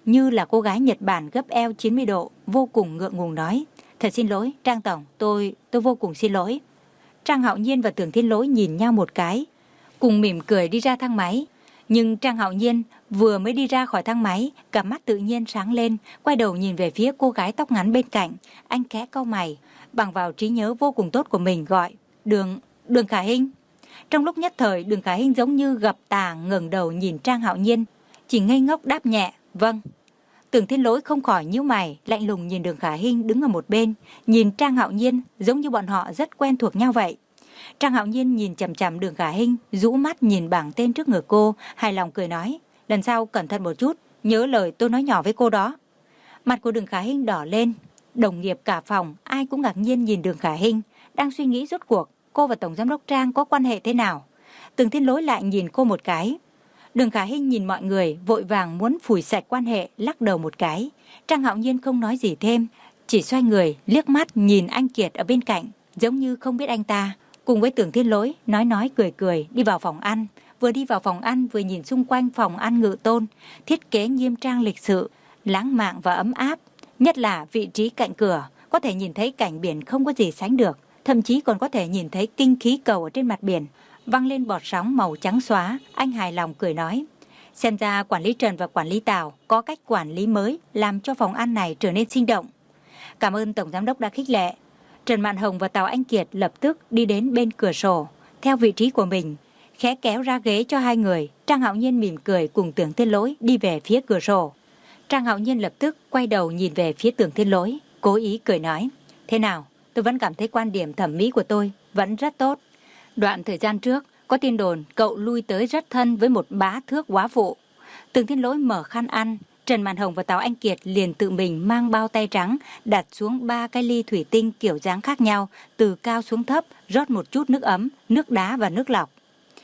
Speaker 3: như là cô gái Nhật Bản gấp eo chín mươi độ, vô cùng ngượng ngùng nói: Thật xin lỗi, Trang Tổng, tôi, tôi vô cùng xin lỗi. Trang Hạo Nhiên và Tưởng Thiên Lỗi nhìn nhau một cái, cùng mỉm cười đi ra thang máy. Nhưng Trang Hạo Nhiên vừa mới đi ra khỏi thang máy, cặp mắt tự nhiên sáng lên, quay đầu nhìn về phía cô gái tóc ngắn bên cạnh. Anh khẽ cau mày, bằng vào trí nhớ vô cùng tốt của mình gọi: Đường, Đường Khả Hinh. Trong lúc nhất thời, Đường Khả Hinh giống như gặp tà, ngẩng đầu nhìn Trang Hạo Nhiên, chỉ ngây ngốc đáp nhẹ: Vâng. Tưởng Thiên Lỗi không khỏi nhíu mày, lạnh lùng nhìn Đường Khả Hinh đứng ở một bên, nhìn Trang Hạo Nhiên giống như bọn họ rất quen thuộc nhau vậy. Trang Hạo Nhiên nhìn chằm chằm Đường Khả Hinh, rũ mắt nhìn bảng tên trước ngực cô, hài lòng cười nói: Lần sau cẩn thận một chút, nhớ lời tôi nói nhỏ với cô đó. Mặt của Đường Khả Hinh đỏ lên, đồng nghiệp cả phòng ai cũng ngạc nhiên nhìn Đường Khả Hinh, đang suy nghĩ rốt cuộc cô và Tổng Giám đốc Trang có quan hệ thế nào. Tưởng Thiên Lỗi lại nhìn cô một cái. Đường Khả Hinh nhìn mọi người, vội vàng muốn phủi sạch quan hệ, lắc đầu một cái. Trang Hạo Nhiên không nói gì thêm, chỉ xoay người liếc mắt nhìn anh Kiệt ở bên cạnh, giống như không biết anh ta. Cùng với Tưởng Thiên Lỗi nói nói cười cười đi vào phòng ăn. Vừa đi vào phòng ăn vừa nhìn xung quanh phòng ăn Ngự Tôn, thiết kế nghiêm trang lịch sự, lãng mạn và ấm áp. Nhất là vị trí cạnh cửa, có thể nhìn thấy cảnh biển không có gì sánh được, thậm chí còn có thể nhìn thấy kinh khí cầu ở trên mặt biển, văng lên bọt sóng màu trắng xóa. Anh hài lòng cười nói: Xem ra quản lý Trần và quản lý Tào có cách quản lý mới, làm cho phòng ăn này trở nên sinh động. Cảm ơn Tổng Giám đốc đã khích lệ. Trần Mạn Hồng và Tào Anh Kiệt lập tức đi đến bên cửa sổ, theo vị trí của mình, khẽ kéo ra ghế cho hai người. Trang Hạo Nhiên mỉm cười cùng Tưởng Thiên Lỗi đi về phía cửa sổ. Trang Hạo Nhiên lập tức quay đầu nhìn về phía Tưởng Thiên Lỗi, cố ý cười nói: Thế nào, tôi vẫn cảm thấy quan điểm thẩm mỹ của tôi vẫn rất tốt. Đoạn thời gian trước có tin đồn cậu lui tới rất thân với một bá thước góa phụ. Tưởng Thiên Lỗi mở khăn ăn, Trần Mạn Hồng và Tào Anh Kiệt liền tự mình mang bao tay trắng đặt xuống ba cái ly thủy tinh kiểu dáng khác nhau, từ cao xuống thấp, rót một chút nước ấm, nước đá và nước lọc.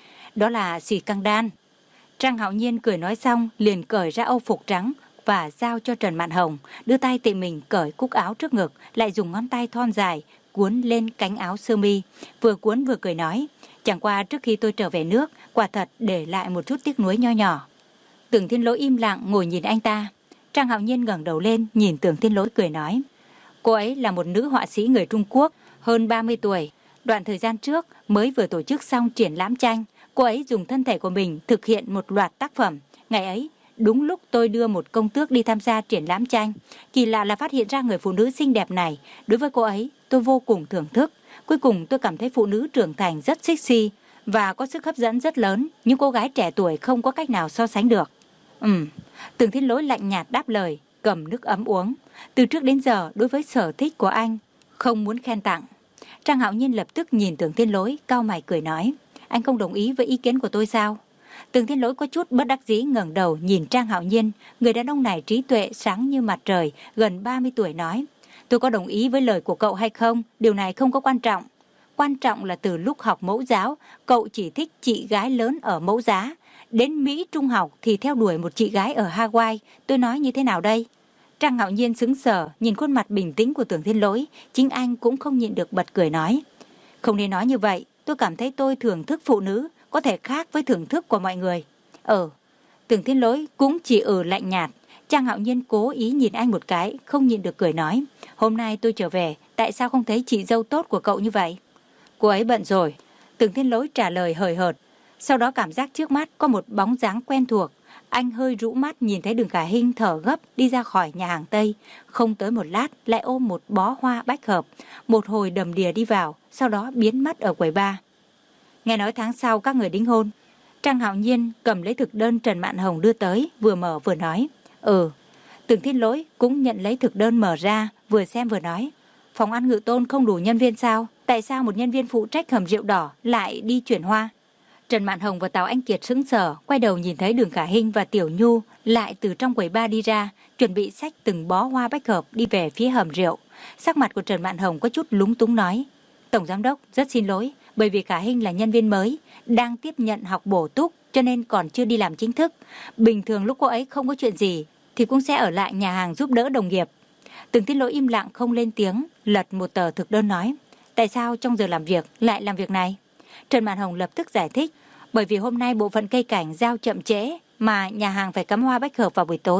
Speaker 3: Đó là xì căng đan. Trang Hạo Nhiên cười nói xong liền cởi ra âu phục trắng và giao cho Trần Mạn Hồng, đưa tay tự mình cởi cúc áo trước ngực, lại dùng ngón tay thon dài cuốn lên cánh áo sơ mi, vừa cuốn vừa cười nói: Chẳng qua trước khi tôi trở về nước, quả thật để lại một chút tiếc nuối nho nhỏ. Tưởng Thiên Lỗi im lặng ngồi nhìn anh ta. Trang Hạo Nhiên ngẩng đầu lên nhìn Tưởng Thiên Lỗi cười nói: Cô ấy là một nữ họa sĩ người Trung Quốc, hơn ba mươi tuổi. Đoạn thời gian trước mới vừa tổ chức xong triển lãm tranh. Cô ấy dùng thân thể của mình thực hiện một loạt tác phẩm. Ngày ấy, đúng lúc tôi đưa một công tước đi tham gia triển lãm tranh. Kỳ lạ là phát hiện ra người phụ nữ xinh đẹp này. Đối với cô ấy, tôi vô cùng thưởng thức. Cuối cùng tôi cảm thấy phụ nữ trưởng thành rất sexy và có sức hấp dẫn rất lớn, nhưng cô gái trẻ tuổi không có cách nào so sánh được. Ừm, Tưởng Thiên Lỗi lạnh nhạt đáp lời, cầm nước ấm uống. Từ trước đến giờ, đối với sở thích của anh, không muốn khen tặng. Trang Hạo Nhiên lập tức nhìn Tưởng Thiên Lỗi, cau mày cười nói: Anh không đồng ý với ý kiến của tôi sao? Tưởng Thiên Lỗi có chút bất đắc dĩ ngẩng đầu nhìn Trang Hạo Nhiên. Người đàn ông này trí tuệ sáng như mặt trời, gần ba mươi tuổi nói: Tôi có đồng ý với lời của cậu hay không, điều này không có quan trọng. Quan trọng là từ lúc học mẫu giáo, cậu chỉ thích chị gái lớn ở Mẫu Giá. Đến Mỹ trung học thì theo đuổi một chị gái ở Hawaii. Tôi nói như thế nào đây? Trang Hạo Nhiên sững sờ nhìn khuôn mặt bình tĩnh của Tưởng Thiên Lỗi. Chính anh cũng không nhịn được bật cười nói: Không nên nói như vậy. Tôi cảm thấy tôi thưởng thức phụ nữ có thể khác với thưởng thức của mọi người. Ờ, Tưởng Thiên Lỗi cũng chỉ ở lạnh nhạt. Trang Hạo Nhiên cố ý nhìn anh một cái, không nhịn được cười nói: Hôm nay tôi trở về, tại sao không thấy chị dâu tốt của cậu như vậy? Cô ấy bận rồi. Tưởng Thiên Lỗi trả lời hời hợt. Sau đó cảm giác trước mắt có một bóng dáng quen thuộc. Anh hơi rũ mắt nhìn thấy Đường Khả Hinh thở gấp đi ra khỏi nhà hàng Tây. Không tới một lát lại ôm một bó hoa bách hợp, một hồi đầm đìa đi vào, sau đó biến mất ở quầy bar. Nghe nói tháng sau các người đính hôn. Trang Hạo Nhiên cầm lấy thực đơn Trần Mạn Hồng đưa tới, vừa mở vừa nói: Ừ. Tưởng Thiên Lỗi cũng nhận lấy thực đơn mở ra, vừa xem vừa nói: Phòng ăn Ngự Tôn không đủ nhân viên sao? Tại sao một nhân viên phụ trách hầm rượu đỏ lại đi chuyển hoa? Trần Mạn Hồng và Tào Anh Kiệt sững sờ, quay đầu nhìn thấy Đường Khả Hinh và Tiểu Nhu lại từ trong quầy bar đi ra, chuẩn bị xách từng bó hoa bách hợp đi về phía hầm rượu. Sắc mặt của Trần Mạn Hồng có chút lúng túng nói: Tổng Giám đốc, rất xin lỗi, bởi vì Khả Hinh là nhân viên mới, đang tiếp nhận học bổ túc cho nên còn chưa đi làm chính thức. Bình thường lúc cô ấy không có chuyện gì thì cũng sẽ ở lại nhà hàng giúp đỡ đồng nghiệp. Tưởng Thiên Lỗi im lặng không lên tiếng, lật một tờ thực đơn nói: Tại sao trong giờ làm việc lại làm việc này? Trần Mạn Hồng lập tức giải thích: Bởi vì hôm nay bộ phận cây cảnh giao chậm trễ mà nhà hàng phải cắm hoa bách hợp vào buổi tối,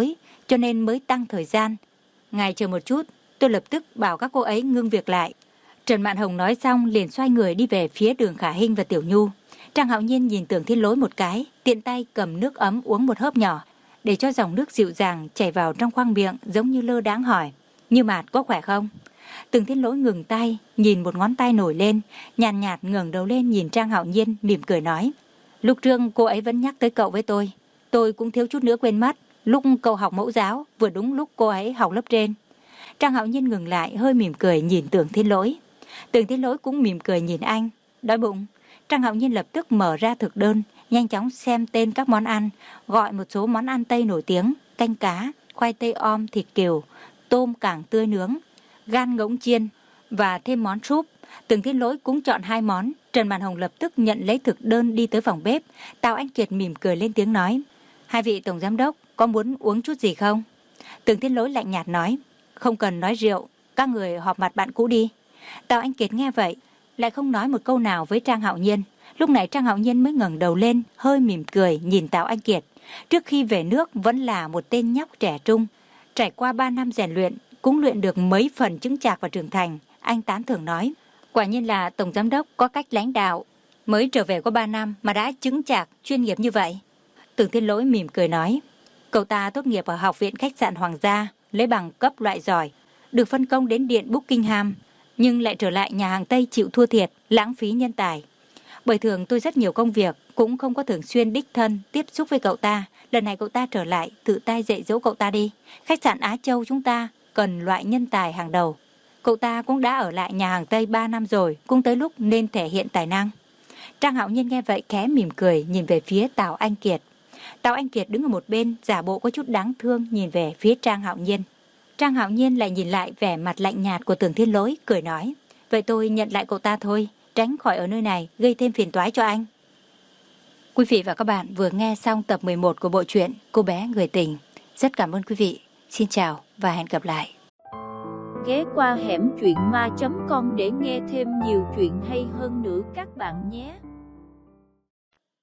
Speaker 3: cho nên mới tăng thời gian. Ngài chờ một chút, tôi lập tức bảo các cô ấy ngưng việc lại. Trần Mạn Hồng nói xong liền xoay người đi về phía Đường Khả Hinh và Tiểu Nhu. Trang Hạo Nhiên nhìn Tưởng Thiên Lỗi một cái, tiện tay cầm nước ấm uống một hớp nhỏ, để cho dòng nước dịu dàng chảy vào trong khoang miệng, giống như lơ đãng hỏi: Như Mạt có khỏe không? Tưởng Thiên Lỗi ngừng tay, nhìn một ngón tay nổi lên, nhàn nhạt, nhạt ngẩng đầu lên nhìn Trang Hạo Nhiên, mỉm cười nói: Lúc trước cô ấy vẫn nhắc tới cậu với tôi, tôi cũng thiếu chút nữa quên mất. Lúc cậu học mẫu giáo, vừa đúng lúc cô ấy học lớp trên. Trang Hạo Nhiên ngừng lại, hơi mỉm cười nhìn Tưởng Thiên Lỗi. Tưởng Thiên Lỗi cũng mỉm cười nhìn anh. Đói bụng? Trang Hạo Nhiên lập tức mở ra thực đơn, nhanh chóng xem tên các món ăn, gọi một số món ăn Tây nổi tiếng: canh cá, khoai tây om, thịt kiều, tôm cảng tươi nướng, gan ngỗng chiên và thêm món súp. Tưởng Thiên Lỗi cũng chọn hai món. Trần Mạn Hồng lập tức nhận lấy thực đơn đi tới phòng bếp. Tào Anh Kiệt mỉm cười lên tiếng nói: Hai vị tổng giám đốc có muốn uống chút gì không? Tưởng Thiên Lỗi lạnh nhạt nói: Không cần nói rượu, các người họp mặt bạn cũ đi. Tào Anh Kiệt nghe vậy lại không nói một câu nào với Trang Hạo Nhiên. Lúc này Trang Hạo Nhiên mới ngẩng đầu lên, hơi mỉm cười nhìn Tào Anh Kiệt. Trước khi về nước vẫn là một tên nhóc trẻ trung, trải qua ba năm rèn luyện cũng luyện được mấy phần chững chạc và trưởng thành. Anh tán thưởng nói: Quả nhiên là tổng giám đốc có cách lãnh đạo, mới trở về có ba năm mà đã chững chạc chuyên nghiệp như vậy. Tưởng Thiên Lỗi mỉm cười nói: Cậu ta tốt nghiệp ở Học viện Khách sạn Hoàng gia, lấy bằng cấp loại giỏi, được phân công đến Điện Buckingham, nhưng lại trở lại nhà hàng Tây chịu thua thiệt, lãng phí nhân tài. Bởi thường tôi rất nhiều công việc, cũng không có thường xuyên đích thân tiếp xúc với cậu ta. Lần này cậu ta trở lại, tự tay dạy dỗ cậu ta đi. Khách sạn Á Châu chúng ta cần loại nhân tài hàng đầu. Cậu ta cũng đã ở lại nhà hàng Tây ba năm rồi, cũng tới lúc nên thể hiện tài năng. Trang Hạo Nhiên nghe vậy khẽ mỉm cười nhìn về phía Tào Anh Kiệt. Tào Anh Kiệt đứng ở một bên, giả bộ có chút đáng thương nhìn về phía Trang Hạo Nhiên. Trang Hạo Nhiên lại nhìn lại vẻ mặt lạnh nhạt của Tưởng Thiên Lỗi, cười nói: Vậy tôi nhận lại cậu ta thôi, tránh khỏi ở nơi này gây thêm phiền toái cho anh. Quý vị và các bạn vừa nghe xong tập mười một của bộ truyện Cô bé người tình. Rất cảm ơn quý vị. Xin chào và hẹn gặp lại.
Speaker 1: Ghé qua hẻm truyện ma chấm com để nghe thêm nhiều chuyện hay hơn nữa các bạn nhé.